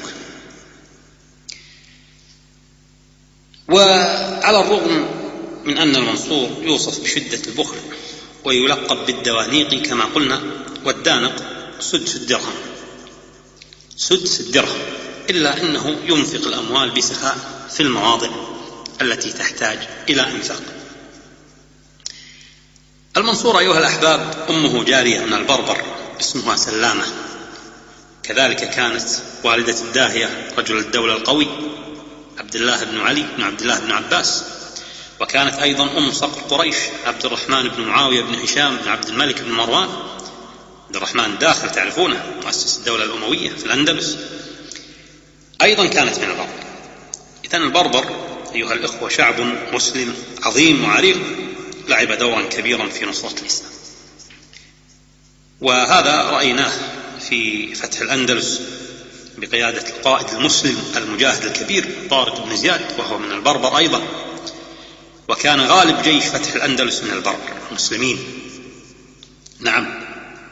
Speaker 1: وعلى الرغم من أن المنصور يوصف بشدة البخل ويلقب بالدوانيق كما قلنا، والدانق سدس الدرهم سدس الدرهم إلا أنه ينفق الأموال بسخاء في المواضع التي تحتاج إلى إنفاق. المنصور أيها الأحباب أمه جارية من البربر اسمها سلامة، كذلك كانت والدة الداهية رجل الدولة القوي عبد الله بن علي بن عبد الله بن عباس، وكانت أيضا أم صقر قريش عبد الرحمن بن معاوية بن هشام بن عبد الملك بن مروان. عبد الرحمن الداخل تعرفونه، مؤسس الدولة الأموية في الأندلس، أيضا كانت من البربر. إذن البربر أيها الإخوة شعب مسلم عظيم وعريق، لعب دورا كبيرا في نصرة الإسلام، وهذا رأيناه في فتح الأندلس بقيادة القائد المسلم المجاهد الكبير طارق بن زياد، وهو من البربر أيضا، وكان غالب جيش فتح الأندلس من البربر المسلمين. نعم.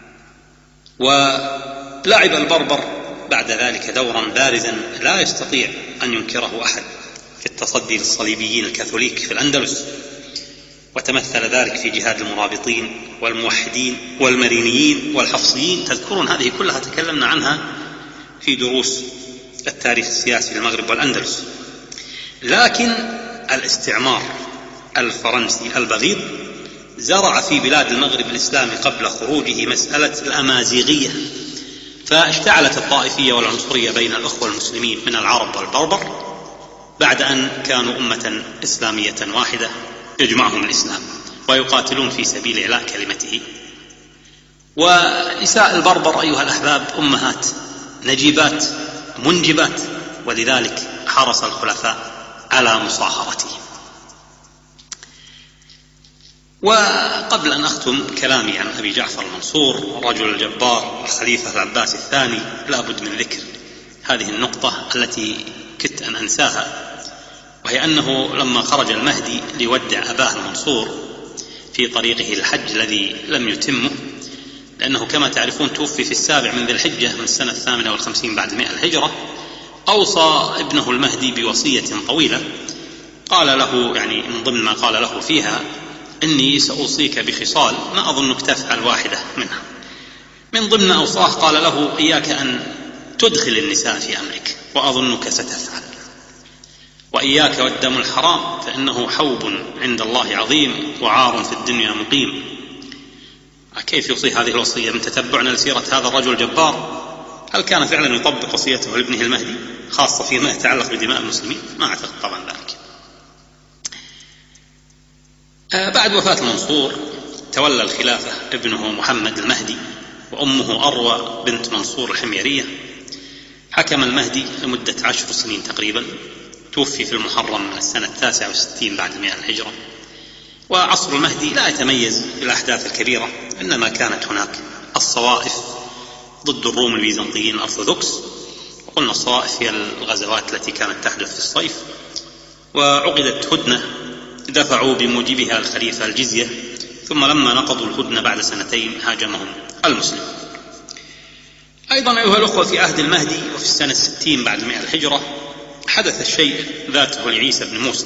Speaker 1: ولعب البربر بعد ذلك دورا بارزا لا يستطيع أن ينكره أحد في التصدي للصليبيين الكاثوليك في الأندلس، وتمثل ذلك في جهاد المرابطين والموحدين والمرينيين والحفصيين. تذكرون هذه كلها تكلمنا عنها في دروس التاريخ السياسي للمغرب والأندلس. لكن الاستعمار الفرنسي البغيض زرع في بلاد المغرب الإسلامي قبل خروجه مسألة الأمازيغية، فاشتعلت الطائفية والعنصرية بين الأخوة المسلمين من العرب والبربر بعد أن كانوا أمة إسلامية واحدة يجمعهم الإسلام ويقاتلون في سبيل إعلاء كلمته. ونساء البربر أيها الأحباب أمهات نجيبات منجبات، ولذلك حرص الخلفاء على مصاهرتهم. وقبل أن أختم كلامي عن أبي جعفر المنصور الرجل الجبار الخليفة العباسي الثاني، لا بد من ذكر هذه النقطة التي كدت أن أنساها، وهي أنه لما خرج المهدي ليودع أباه المنصور في طريقه الحج الذي لم يتمه، لأنه كما تعرفون توفي في السابع من ذي الحجة من السنة الثامنة والخمسين بعد مئة الهجرة، أوصى ابنه المهدي بوصية طويلة قال له، يعني من ضمن ما قال له فيها: إني سأوصيك بخصال ما أظنك تفعل واحدة منها. من ضمن أوصاه قال له: إياك أن تدخل النساء في أمرك وأظنك ستفعل، وإياك والدم الحرام فإنه حوب عند الله عظيم وعار في الدنيا مقيم. كيف يوصي هذه الوصية؟ من تتبعنا لسيرة هذا الرجل الجبار، هل كان فعلا يطبق وصيته لابنه المهدي خاصة فيما يتعلق بدماء المسلمين؟ ما أعتقد طبعا ذلك. بعد وفاة المنصور تولى الخلافة ابنه محمد المهدي، وأمه أروى بنت منصور الحميرية. حكم المهدي لمدة عشر سنين تقريبا، توفي في المحرم من السنة التاسعة والستين بعد مئة الهجرة. وعصر المهدي لا يتميز بالأحداث الكبيرة، إنما كانت هناك الصوائف ضد الروم البيزنطيين الأرثوذكس، وقلنا الصوائف هي الغزوات التي كانت تحدث في الصيف. وعقدت هدنة دفعوا بموجبها الخليفة الجزية، ثم لما نقضوا الهدنة بعد سنتين هاجمهم المسلمون. أيضا أيها الأخوة في عهد المهدي وفي السنة الستين بعد مئة الهجرة حدث الشيء ذاته لعيسى بن موسى،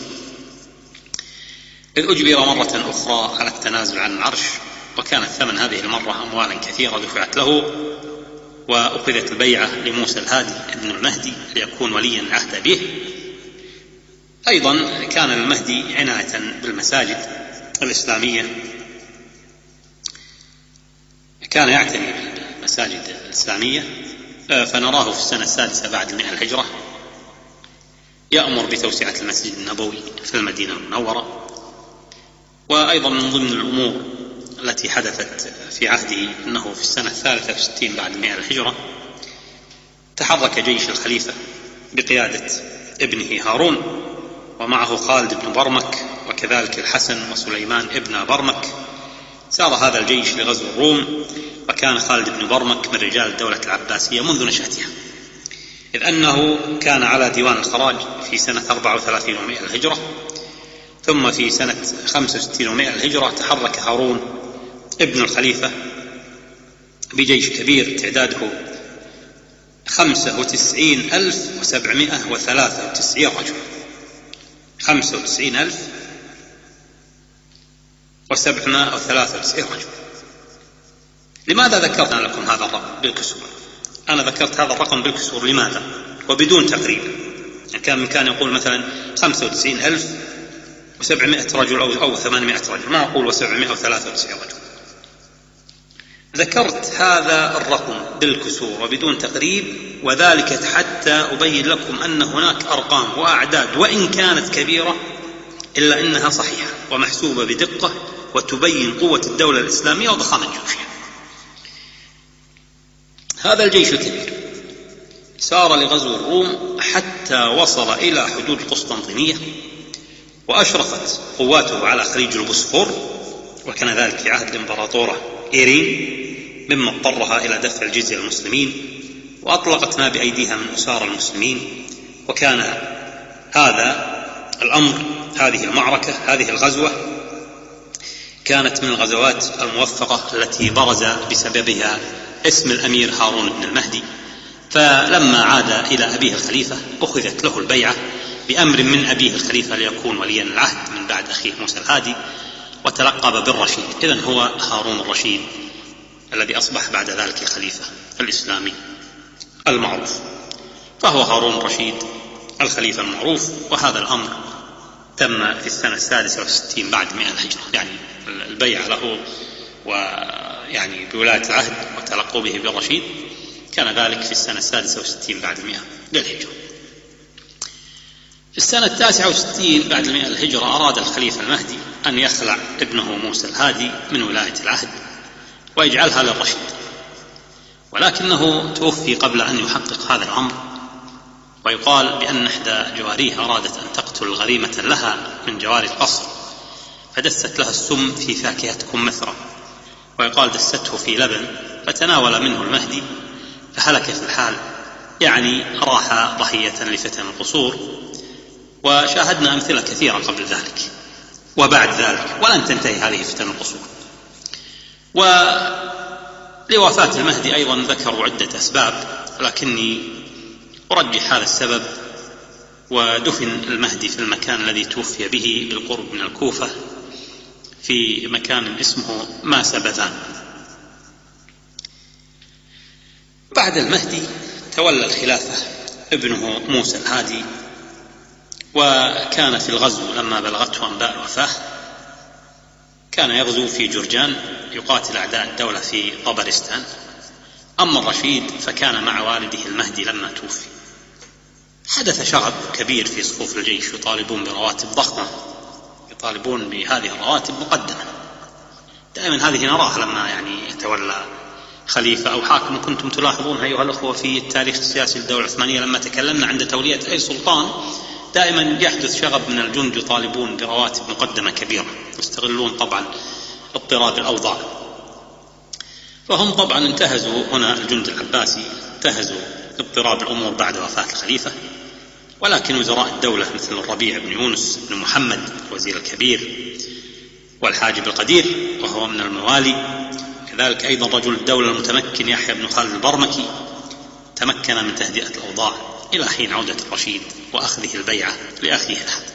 Speaker 1: إذ أجبر مرة أخرى على التنازل عن العرش، وكانت ثمن هذه المرة أموالا كثيرة دفعت له، وأخذت البيعة لموسى الهادي ابن المهدي ليكون وليا العهد به. أيضا كان المهدي عناية بالمساجد الإسلامية، كان يعتني بالمساجد الإسلامية، فنراه في السنة السادسة بعد مئة الهجرة يأمر بتوسعة المسجد النبوي في المدينة المنورة. وأيضا من ضمن الأمور التي حدثت في عهده أنه في السنة الثالثة والستين بعد مئة الهجرة تحرك جيش الخليفة بقيادة ابنه هارون، ومعه خالد بن برمك وكذلك الحسن وسليمان ابن برمك. سار هذا الجيش لغزو الروم، وكان خالد بن برمك من رجال الدولة العباسية منذ نشأتها، إذ أنه كان على ديوان الخراج في سنة أربعة وثلاثين ومئة الهجرة، ثم في سنة خمسة وستين ومائة الهجرة تحرك هارون ابن الخليفة بجيش كبير تعداده خمسة وتسعين ألف وسبعمائة وثلاثة وتسعين رجل. خمسة وتسعين ألف وسبعمائة وثلاثة وتسعين رجل. لماذا ذكرت أنا لكم هذا الرقم بالكسور؟ أنا ذكرت هذا الرقم بالكسور لماذا؟ وبدون تقريب. يعني كان من كان يقول مثلا خمسة وتسعين ألف وسبعمائة رجل أو, أو ثمانمائة رجل، ما أقول وسبعمائة وثلاثة وتسعين رجل. ذكرت هذا الرقم بالكسور وبدون تقريب، وذلك حتى أبين لكم أن هناك أرقام وأعداد وإن كانت كبيرة إلا أنها صحيحة ومحسوبة بدقة وتبين قوة الدولة الإسلامية وضخامة جيوشها. هذا الجيش الكبير سار لغزو الروم حتى وصل إلى حدود القسطنطينية، وأشرفت قواته على خليج البوسفور، وكان ذلك في عهد الإمبراطورة إيرين، مما اضطرها إلى دفع الجزية للمسلمين، وأطلقت ما بأيديها من أسار المسلمين. وكان هذا الأمر، هذه المعركة، هذه الغزوة كانت من الغزوات الموفقة التي برز بسببها اسم الأمير هارون بن المهدي. فلما عاد إلى أبيه الخليفة أخذت له البيعة بأمر من أبيه الخليفة ليكون وليا العهد من بعد أخيه موسى الهادي، وتلقب بالرشيد. إذن هو هارون الرشيد الذي أصبح بعد ذلك خليفة الإسلامي المعروف، فهو هارون الرشيد الخليفة المعروف. وهذا الأمر تم في السنة السادسة والستين بعد مئة الهجرة، يعني البيعة له ويعني بولاية العهد وتلقبه بالرشيد كان ذلك في السنة السادسة والستين بعد مئة للهجرة. في السنة التاسعة والستين بعد مئة الهجرة أراد الخليفة المهدي أن يخلع ابنه موسى الهادي من ولاية العهد ويجعلها للرشيد، ولكنه توفي قبل أن يحقق هذا الأمر. ويقال بأن إحدى جواريه أرادت أن تقتل غريمة لها من جواري القصر، فدست لها السم في فاكهة كمثرى، ويقال دسته في لبن فتناول منه المهدي فهلك في الحال، يعني راح ضحية لفتن القصور. وشاهدنا أمثلة كثيرة قبل ذلك وبعد ذلك، ولن تنتهي هذه فتن القصور. ولوفاة المهدي أيضا ذكروا عدة أسباب، ولكني أرجح هذا السبب. ودفن المهدي في المكان الذي توفي به بالقرب من الكوفة، في مكان اسمه ماسبذان. بعد المهدي تولى الخلافة ابنه موسى الهادي، وكان في الغزو لما بلغته أنباء الوفاة كان يغزو في جرجان يقاتل أعداء الدولة في طبرستان. أما الرشيد فكان مع والده المهدي لما توفي. حدث شغب كبير في صفوف الجيش، يطالبون برواتب ضخمة، يطالبون بهذه الرواتب مقدمة. دائما هذه نراها لما يعني يتولى خليفة أو حاكم. كنتم تلاحظون أيها الأخوة في التاريخ السياسي للدولة العثمانية لما تكلمنا عند تولية أي سلطان دائما يحدث شغب من الجند يطالبون برواتب مقدمة كبيرة، يستغلون طبعا اضطراب الأوضاع. فهم طبعا انتهزوا هنا الجند العباسي، انتهزوا اضطراب الأمور بعد وفاة الخليفة. ولكن وزراء الدولة مثل الربيع بن يونس بن محمد الوزير الكبير، والحاجب القدير وهو من الموالي، كذلك أيضا رجل الدولة المتمكن يحيى بن خالد البرمكي، تمكن من تهدئة الأوضاع إلى حين عودة الرشيد وأخذه البيعة لأخيه الهادي.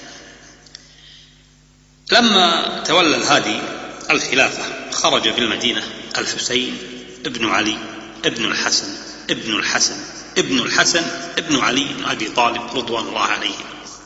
Speaker 1: لما تولى الهادي الخلافة خرج بالمدينة الحسين ابن علي ابن الحسن ابن الحسن ابن الحسن ابن علي بن أبي طالب رضوان الله عليهم.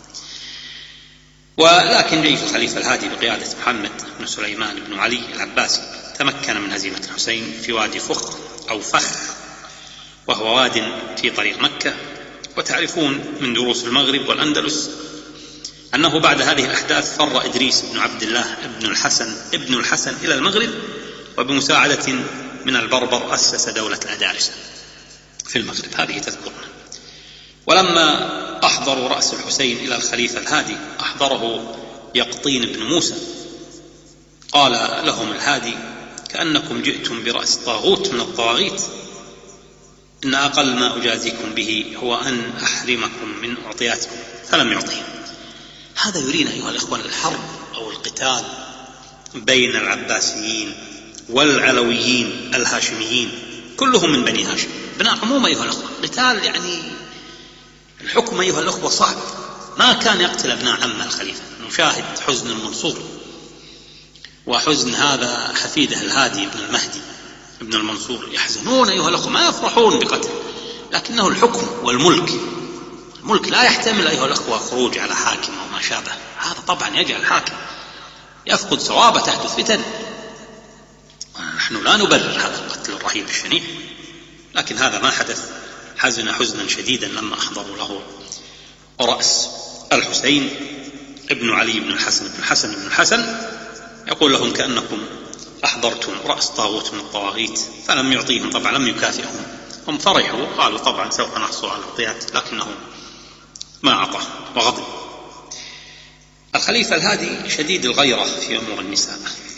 Speaker 1: ولكن جيش الخليفة الهادي بقيادة محمد بن سليمان بن علي العباسي تمكن من هزيمة الحسين في وادي فخ أو فخ، وهو واد في طريق مكة. وتعرفون من دروس المغرب والأندلس أنه بعد هذه الأحداث فر إدريس بن عبد الله ابن الحسن ابن الحسن إلى المغرب، وبمساعدة من البربر أسس دولة الأدارسة في المغرب، هذه تذكرنا. ولما أحضروا رأس الحسين إلى الخليفة الهادي أحضره يقطين بن موسى، قال لهم الهادي: كأنكم جئتم برأس طاغوت من الطواغيت، إن أقل ما أجازيكم به هو أن أحرمكم من أعطياتكم، فلم يعطيهم. هذا يرينا أيها الإخوان الحرب أو القتال بين العباسيين والعلويين الهاشميين كلهم من بني هاشم ابناء عموم أيها الأخوة. قتال يعني الحكم أيها الأخوة صعب. ما كان يقتل ابناء عم الخليفة. نشاهد حزن المنصور وحزن هذا حفيده الهادي ابن المهدي ابن المنصور، يحزنون أيها الأخوة، ما يفرحون بقتل، لكنه الحكم والملك. الملك لا يحتمل أيها الأخوة خروج على حاكم أو ما شابه. هذا طبعا يجعل الحاكم يفقد صوابه، تحدث فتن. نحن لا نبرر هذا القتل الرهيب الشنيع، لكن هذا ما حدث. حزن حزنا شديدا لما أحضروا له رأس الحسين ابن علي بن الحسن بن الحسن بن الحسن، يقول لهم كأنكم أحضرتم رأس طاغوت من الطواغيت، فلم يعطيهم طبعا، لم يكافئهم. هم فرحوا قالوا طبعا سوف نحصل على العطيات، لكنه ما أعطى وغضب. الخليفة الهادي شديد الغيرة في أمور النساء،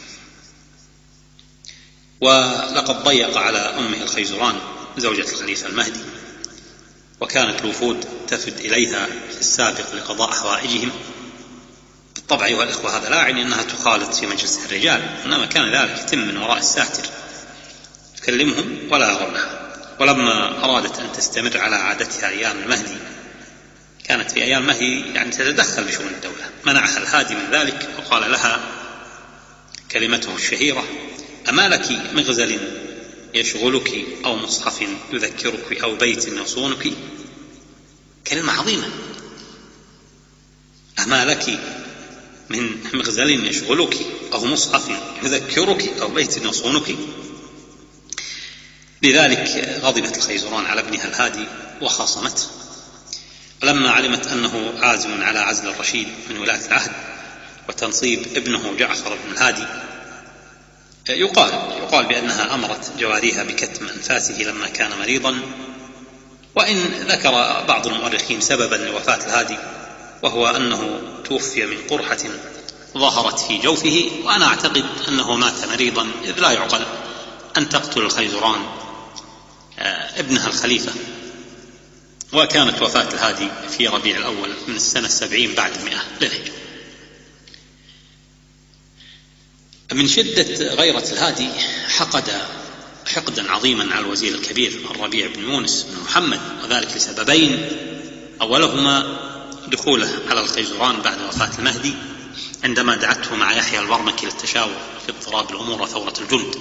Speaker 1: ولقد ضيق على أمه الخيزران زوجة الخليفة المهدي، وكانت الوفود تفد إليها في السابق لقضاء حوائجهم. بالطبع أيها الإخوة هذا لا يعني أنها تخالط في مجلس الرجال، إنما كان ذلك يتم من وراء الساتر، تكلمهم ولا يرونها. ولما أرادت أن تستمر على عادتها أيام المهدي، كانت في أيام المهدي يعني تتدخل بشؤون الدولة، منعها الهادي من ذلك وقال لها كلمته الشهيرة: أما لك مغزل يشغلك أو مصحف يذكرك أو بيت يصونك؟ كلمة عظيمة. أما لك من مغزل يشغلك أو مصحف يذكرك أو بيت يصونك؟ لذلك غضبت الخيزران على ابنها الهادي وخاصمته. ولما علمت أنه عازم على عزل الرشيد من ولاية العهد وتنصيب ابنه جعفر بن الهادي، يقال يقال بأنها أمرت جواريها بكتم أنفاسه لما كان مريضا. وإن ذكر بعض المؤرخين سببا لوفاة الهادي، وهو أنه توفي من قرحة ظهرت في جوفه، وأنا أعتقد أنه مات مريضا، إذ لا يعقل أن تقتل الخيزران ابنها الخليفة. وكانت وفاة الهادي في ربيع الأول من السنة السبعين بعد المئة للهجرة. من شدة غيرة الهادي حقد حقدا عظيما على الوزير الكبير الربيع بن يونس بن محمد، وذلك لسببين: أولهما دخوله على الخيزران بعد وفاة المهدي عندما دعته مع يحيى البرمكي للتشاور في اضطراب الأمور وثورة الجند.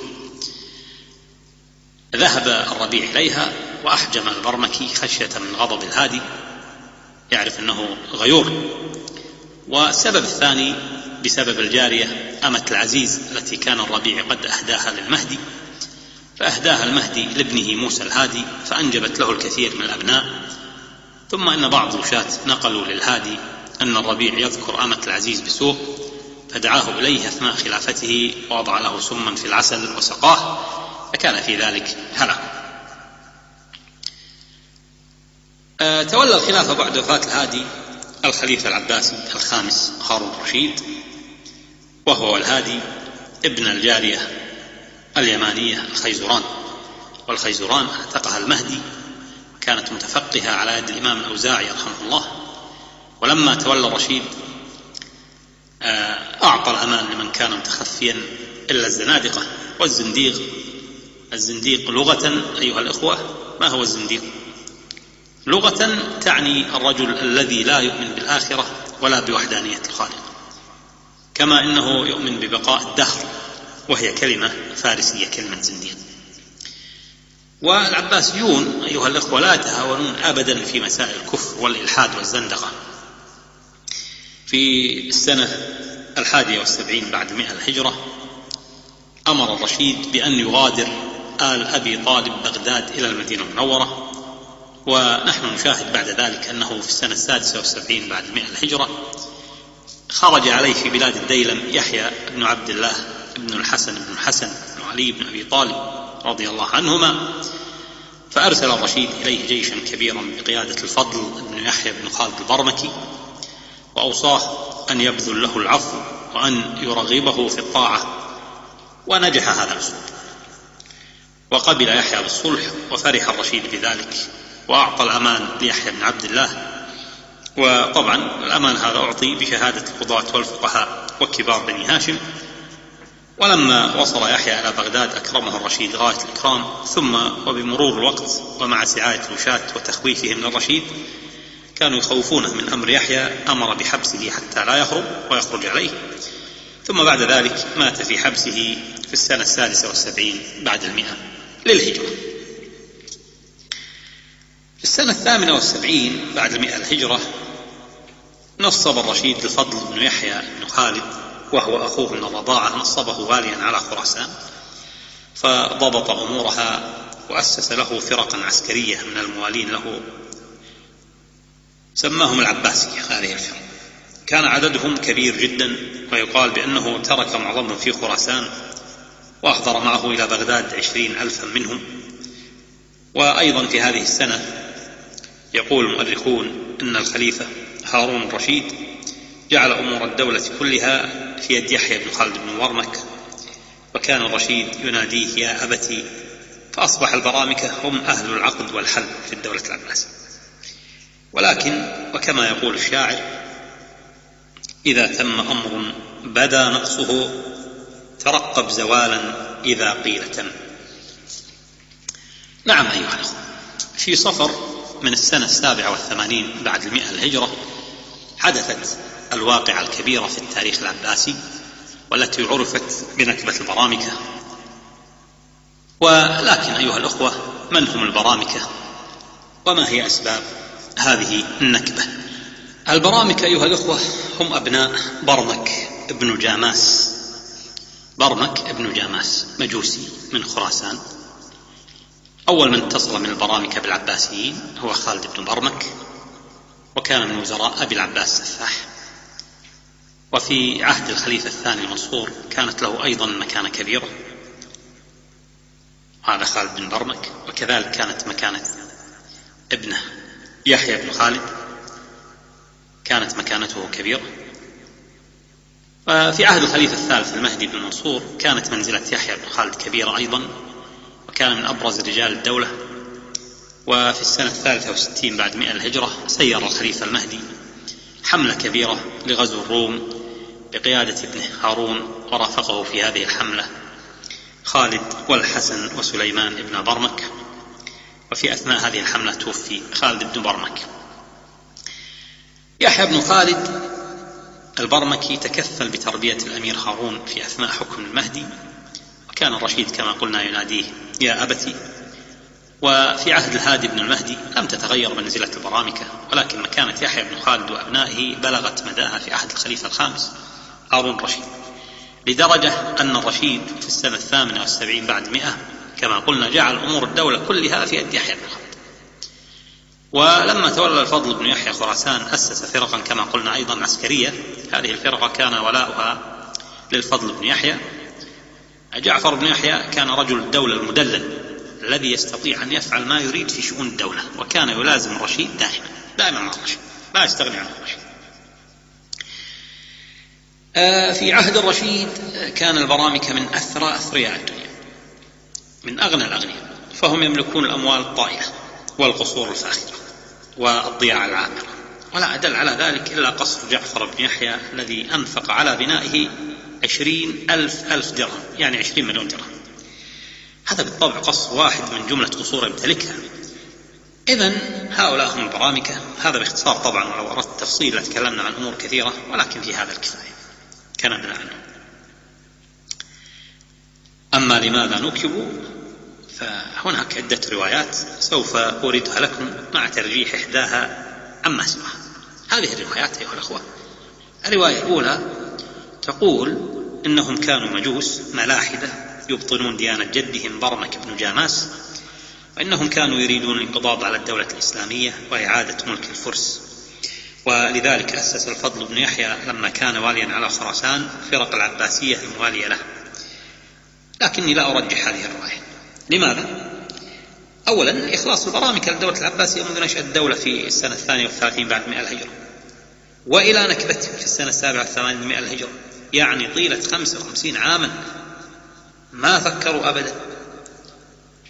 Speaker 1: ذهب الربيع إليها وأحجم البرمكي خشية من غضب الهادي، يعرف أنه غيور. والسبب الثاني بسبب الجارية أمة العزيز التي كان الربيع قد أهداها للمهدي، فأهداها المهدي لابنه موسى الهادي، فأنجبت له الكثير من الأبناء. ثم أن بعض الوشاة نقلوا للهادي أن الربيع يذكر أمة العزيز بسوء، فدعاه إليه أثناء خلافته ووضع له سما في العسل وسقاه، فكان في ذلك هلاك. أه تولى الخلافة بعد وفاة الهادي الخليفة العباسي الخامس هارون الرشيد، وهو الهادي ابن الجارية اليمانية الخيزران. والخيزران اعتقها المهدي، كانت متفقهة على يد الإمام الأوزاعي رحمه الله. ولما تولى الرشيد أعطى الأمان لمن كان متخفيا إلا الزنادقة والزنديق. الزنديق لغة أيها الإخوة، ما هو الزنديق؟ لغة تعني الرجل الذي لا يؤمن بالآخرة ولا بوحدانية الخالق، كما إنه يؤمن ببقاء الدهر، وهي كلمة فارسية، كلمة زنديق. والعباسيون أيها الأخوة لا يتهاونون أبدا في مسائل الكفر والإلحاد والزندقة. في السنة الحادية والسبعين بعد مئة الهجرة أمر الرشيد بأن يغادر آل أبي طالب بغداد إلى المدينة المنورة. ونحن نشاهد بعد ذلك أنه في السنة السادسة والسبعين بعد مئة الهجرة خرج عليه في بلاد الديلم يحيى بن عبد الله بن الحسن بن الحسن بن علي بن أبي طالب رضي الله عنهما، فأرسل الرشيد إليه جيشا كبيرا بقيادة الفضل بن يحيى بن خالد البرمكي، وأوصاه أن يبذل له العفو وأن يرغبه في الطاعة، ونجح هذا الأسلوب. وقبل يحيى بالصلح، وفرح الرشيد بذلك، وأعطى الأمان ليحيى بن عبد الله وطبعا الأمان هذا أعطي بشهادة القضاة والفقهاء وكبار بني هاشم. ولما وصل يحيى إلى بغداد أكرمه الرشيد غاية الإكرام، ثم وبمرور الوقت ومع سعاية الوشاة وتخويفهم للرشيد كانوا يخوفونه من أمر يحيى، أمر بحبسه حتى لا يهرب ويخرج عليه. ثم بعد ذلك مات في حبسه في السنة السادسة والسبعين بعد المئة للهجرة. في السنة الثامنة والسبعين بعد المئة الهجرة نصب الرشيد الفضل بن يحيى بن خالد وهو أخوه من الرضاعة، نصبه واليا على خراسان، فضبط أمورها وأسس له فرقا عسكرية من الموالين له سماهم العباسية. هذه الفرق كان عددهم كبير جدا، ويقال بأنه ترك معظمهم في خراسان وأحضر معه إلى بغداد عشرين ألفا منهم. وأيضا في هذه السنة يقول المؤرخون أن الخليفة هارون الرشيد جعل أمور الدولة كلها في يد يحيى بن خالد بن برمك، وكان الرشيد يناديه يا أبتي، فأصبح البرامكة هم أهل العقد والحل في الدولة العباسية. ولكن وكما يقول الشاعر إذا تم أمر بدا نقصه ترقب زوالا إذا قيل تم. نعم أيها الأخوة، في صفر من السنة السابعة والثمانين بعد المئة الهجرة حدثت الواقعة الكبيرة في التاريخ العباسي والتي عرفت بنكبة البرامكة. ولكن أيها الأخوة، من هم البرامكة وما هي أسباب هذه النكبة؟ البرامكة أيها الأخوة هم أبناء برمك ابن جاماس. برمك ابن جاماس مجوسي من خراسان. أول من اتصل من البرامكة بالعباسيين هو خالد بن برمك، وكان من وزراء أبي العباس السفاح. وفي عهد الخليفة الثاني المنصور كانت له أيضا مكانة كبيرة، هذا خالد بن برمك. وكذلك كانت مكانة ابنه يحيى بن خالد، كانت مكانته كبيرة. وفي عهد الخليفة الثالث المهدي بن منصور كانت منزلة يحيى بن خالد كبيرة أيضا، وكان من أبرز رجال الدولة. وفي السنة الثالثة والستين بعد مئة الهجرة سير الخليفة المهدي حملة كبيرة لغزو الروم بقيادة ابنه هارون، ورافقه في هذه الحملة خالد والحسن وسليمان ابن برمك. وفي أثناء هذه الحملة توفي خالد بن برمك. يحيى بن خالد البرمكي تكفل بتربية الأمير هارون في أثناء حكم المهدي، وكان الرشيد كما قلنا يناديه يا أبتي. وفي عهد الهادي بن المهدي لم تتغير منزلة البرامكة، ولكن مكانة يحيى بن خالد وأبنائه بلغت مداها في عهد الخليفة الخامس هارون الرشيد، لدرجة أن الرشيد في السنة الثامنة والسبعين بعد مئة كما قلنا جعل أمور الدولة كلها في يد يحيى بن خالد. ولما تولى الفضل بن يحيى خراسان أسس فرقا كما قلنا أيضا عسكرية. هذه الفرقة كان ولاؤها للفضل بن يحيى. جعفر بن يحيى كان رجل الدولة المدلل الذي يستطيع أن يفعل ما يريد في شؤون الدولة، وكان يلازم الرشيد دائما دائما مع الرشيد، لا يستغني عن الرشيد. في عهد الرشيد كان البرامكة من أثرى أثرياء الدنيا، من أغنى الأغنياء، فهم يملكون الأموال الطائلة والقصور الفاخرة والضياع العامرة. ولا أدل على ذلك إلا قصر جعفر بن يحيى الذي أنفق على بنائه عشرين ألف ألف درهم، يعني عشرين مليون درهم. هذا بالطبع قصر واحد من جملة قصور يمتلكها. إذن هؤلاء هم البرامكة. هذا باختصار، طبعا ولو أردت التفصيل لتكلمنا عن أمور كثيرة، ولكن في هذا الكفاية كلامنا عنه. أما لماذا نكبوا فهناك عدة روايات سوف أوردها لكم مع ترجيح إحداها عما سواها. هذه الروايات أيها الأخوة: الرواية الأولى تقول إنهم كانوا مجوس ملاحدة يبطنون ديانة جدهم برمك بن جاماس، وإنهم كانوا يريدون الانقضاض على الدولة الإسلامية وإعادة ملك الفرس، ولذلك أسس الفضل بن يحيى لما كان واليا على خراسان فرق العباسية الموالية له. لكني لا أرجح هذه الرواية. لماذا؟ أولا، إخلاص البرامكة للدولة العباسية منذ نشأة الدولة في السنة الثانية والثلاثين بعد مئة الهجرة، وإلى نكبتهم في السنة السابعة والثمانين مئة الهجرة، يعني طيلة خمسة وخمسين عاما ما فكروا أبدا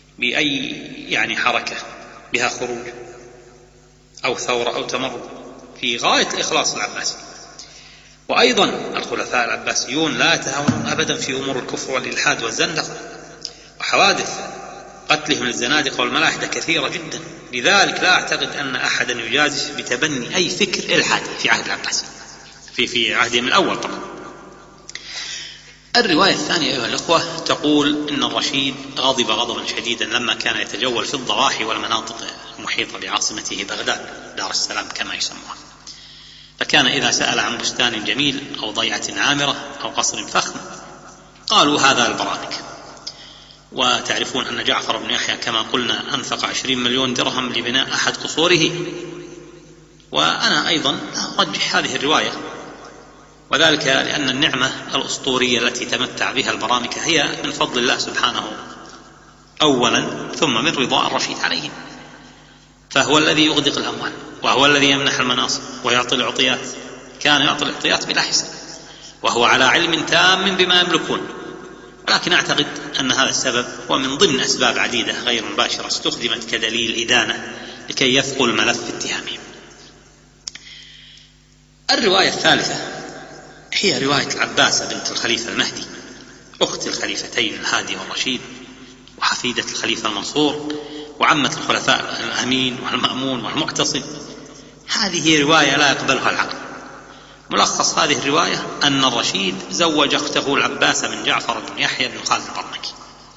Speaker 1: بأي يعني حركة بها خروج أو ثورة أو تمرد. في غاية الإخلاص العباسي. وأيضا الخلفاء العباسيون لا يتهاونون أبدا في أمور الكفر والإلحاد والزندقة، وحوادث قتلهم للزنادقة والملاحدة كثيرة جدا. لذلك لا أعتقد أن أحدا يجازف بتبني أي فكر إلحادي في عهد العباسي في في عهدهم الأول طبعا. الرواية الثانية أيها الأخوة تقول إن الرشيد غضب غضبا شديدا لما كان يتجول في الضواحي والمناطق المحيطة بعاصمته بغداد دار السلام كما يسموها، فكان إذا سأل عن بستان جميل أو ضيعة عامرة أو قصر فخم قالوا هذا البرانك. وتعرفون أن جعفر بن يحيى كما قلنا أنفق عشرين مليون درهم لبناء أحد قصوره. وأنا أيضا أرجح هذه الرواية، وذلك لأن النعمة الأسطورية التي تمتع بها البرامكة هي من فضل الله سبحانه أولا، ثم من رضاء الرشيد عليهم، فهو الذي يغدق الأموال وهو الذي يمنح المناصب ويعطي العطيات، كان يعطي العطيات بلا حساب وهو على علم تام بما يملكون. ولكن أعتقد أن هذا السبب ومن ضمن أسباب عديدة غير مباشرة استخدمت كدليل إدانة لكي يثقل ملف اتهامهم. الرواية الثالثة هي رواية العباسة بنت الخليفة المهدي أخت الخليفتين الهادي والرشيد وحفيدة الخليفة المنصور وعمة الخلفاء الأمين والمأمون والمعتصم. هذه رواية لا يقبلها العقل. ملخص هذه الرواية أن الرشيد زوج أخته العباسة من جعفر بن يحيى بن خالد البرمكي،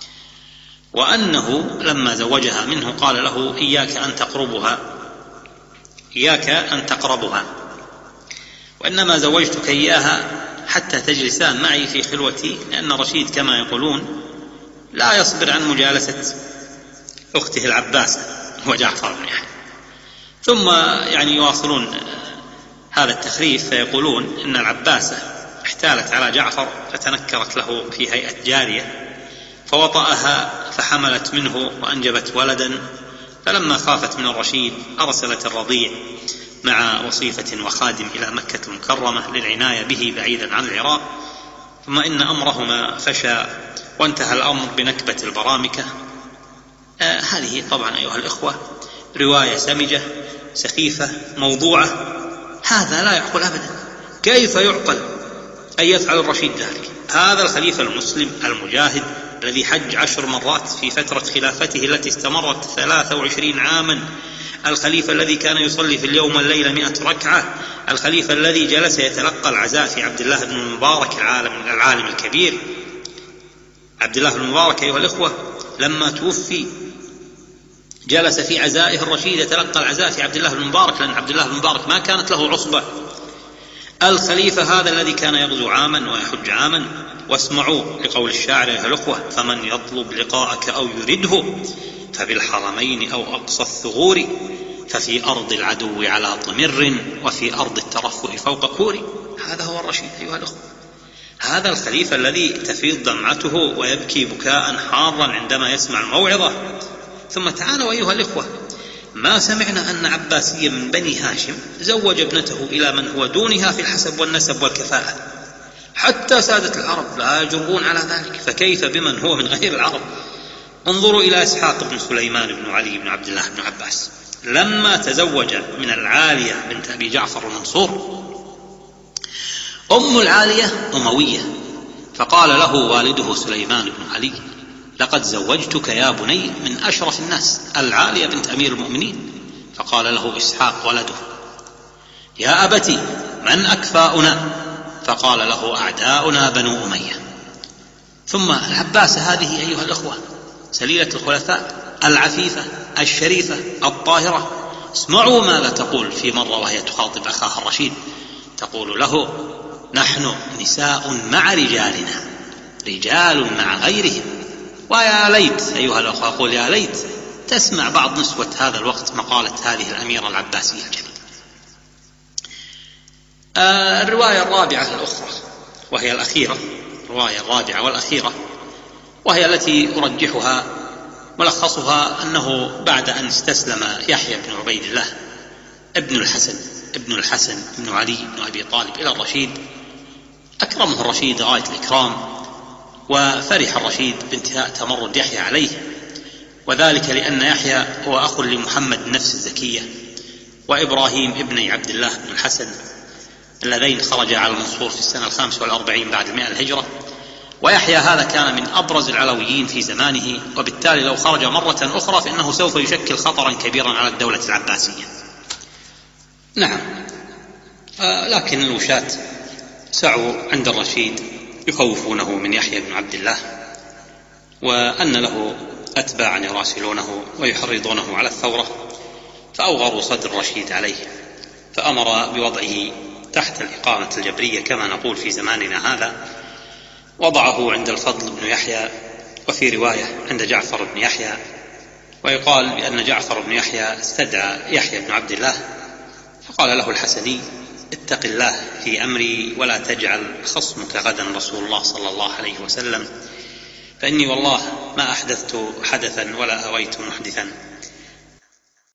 Speaker 1: وأنه لما زوجها منه قال له إياك أن تقربها إياك أن تقربها وإنما زوجتك إياها حتى تجلسان معي في خلوتي، لأن الرشيد كما يقولون لا يصبر عن مجالسة أخته العباسة وجعفر بن يحيى. ثم يعني يواصلون هذا التخريف فيقولون إن العباسة احتالت على جعفر فتنكرت له في هيئة جارية فوطأها فحملت منه وأنجبت ولدا، فلما خافت من الرشيد أرسلت الرضيع مع وصيفة وخادم إلى مكة المكرمة للعناية به بعيدا عن العراق، ثم إن أمرهما فشى وانتهى الأمر بنكبة البرامكة. آه هذه طبعا أيها الإخوة رواية سمجة سخيفة موضوعة، هذا لا يعقل أبدا. كيف يعقل أن يفعل الرشيد ذلك؟ هذا الخليفة المسلم المجاهد الذي حج عشر مرات في فترة خلافته التي استمرت ثلاثة وعشرين عاما، الخليفة الذي كان يصلي في اليوم والليلة مئة ركعة، الخليفة الذي جلس يتلقى العزاء في عبد الله بن المبارك العالم العالم الكبير. عبد الله بن المبارك أيها الإخوة لما توفي جلس في عزائه الرشيد يتلقى العزاء في عبد الله بن المبارك، لأن عبد الله بن المبارك ما كانت له عصبة. الخليفة هذا الذي كان يغزو عاما ويحج عاما، واسمعوا لقول الشاعر أيها الأخوة: فمن يطلب لقاءك أو يرده فبالحرمين أو أقصى الثغور، ففي أرض العدو على طمر وفي أرض الترفه فوق كور. هذا هو الرشيد أيها الأخوة، هذا الخليفة الذي تفيض دمعته ويبكي بكاء حارا عندما يسمع الموعظة. ثم تعالوا أيها الإخوة، ما سمعنا أن عباسيا من بني هاشم زوج ابنته إلى من هو دونها في الحسب والنسب والكفاءة، حتى سادة العرب لا يجرؤون على ذلك، فكيف بمن هو من غير العرب؟ انظروا إلى إسحاق بن سليمان بن علي بن عبد الله بن عباس لما تزوج من العالية بنت أبي جعفر المنصور. أم العالية أموية، فقال له والده سليمان بن علي: لقد زوجتك يا بني من أشرف الناس، العالية بنت أمير المؤمنين. فقال له إسحاق ولده: يا أبتي من أكفاؤنا؟ فقال له: أعداؤنا بنو أمية. ثم العباسة هذه أيها الأخوة سليلة الخلفاء العفيفة الشريفة الطاهرة، اسمعوا ماذا تقول في مرة وهي تخاطب أخاها الرشيد، تقول له: نحن نساء مع رجالنا، رجال مع غيرهم. ويا ليت أيها الأخوة، أقول يا ليت تسمع بعض نسوة هذا الوقت مقالة هذه الأميرة العباسية الجميلة. آه الرواية الرابعة الأخرى وهي الأخيرة، الرواية الرابعة والأخيرة وهي التي أرجحها، ملخصها أنه بعد أن استسلم يحيى بن عبيد الله ابن الحسن ابن الحسن بن علي بن أبي طالب إلى الرشيد، أكرمه الرشيد غاية الإكرام، وفرح الرشيد بانتهاء تمرد يحيى عليه، وذلك لأن يحيى هو أخ لمحمد النفس الزكية، وإبراهيم ابني عبد الله بن الحسن اللذين خرجا على المنصور في السنة الخامسة والأربعين بعد المئة الهجرة. ويحيى هذا كان من أبرز العلويين في زمانه، وبالتالي لو خرج مرة أخرى فإنه سوف يشكل خطرا كبيرا على الدولة العباسية. نعم، آه لكن الوشاة سعوا عند الرشيد يخوفونه من يحيى بن عبد الله، وأن له أتباعا يراسلونه ويحرضونه على الثورة، فأوغروا صدر الرشيد عليه، فأمر بوضعه تحت الإقامة الجبرية كما نقول في زماننا هذا. وضعه عند الفضل بن يحيى، وفي رواية عند جعفر بن يحيى، ويقال بأن جعفر بن يحيى استدعى يحيى بن عبد الله فقال له الحسني: اتق الله في أمري ولا تجعل خصمك غدا رسول الله صلى الله عليه وسلم، فإني والله ما أحدثت حدثا ولا أويت محدثا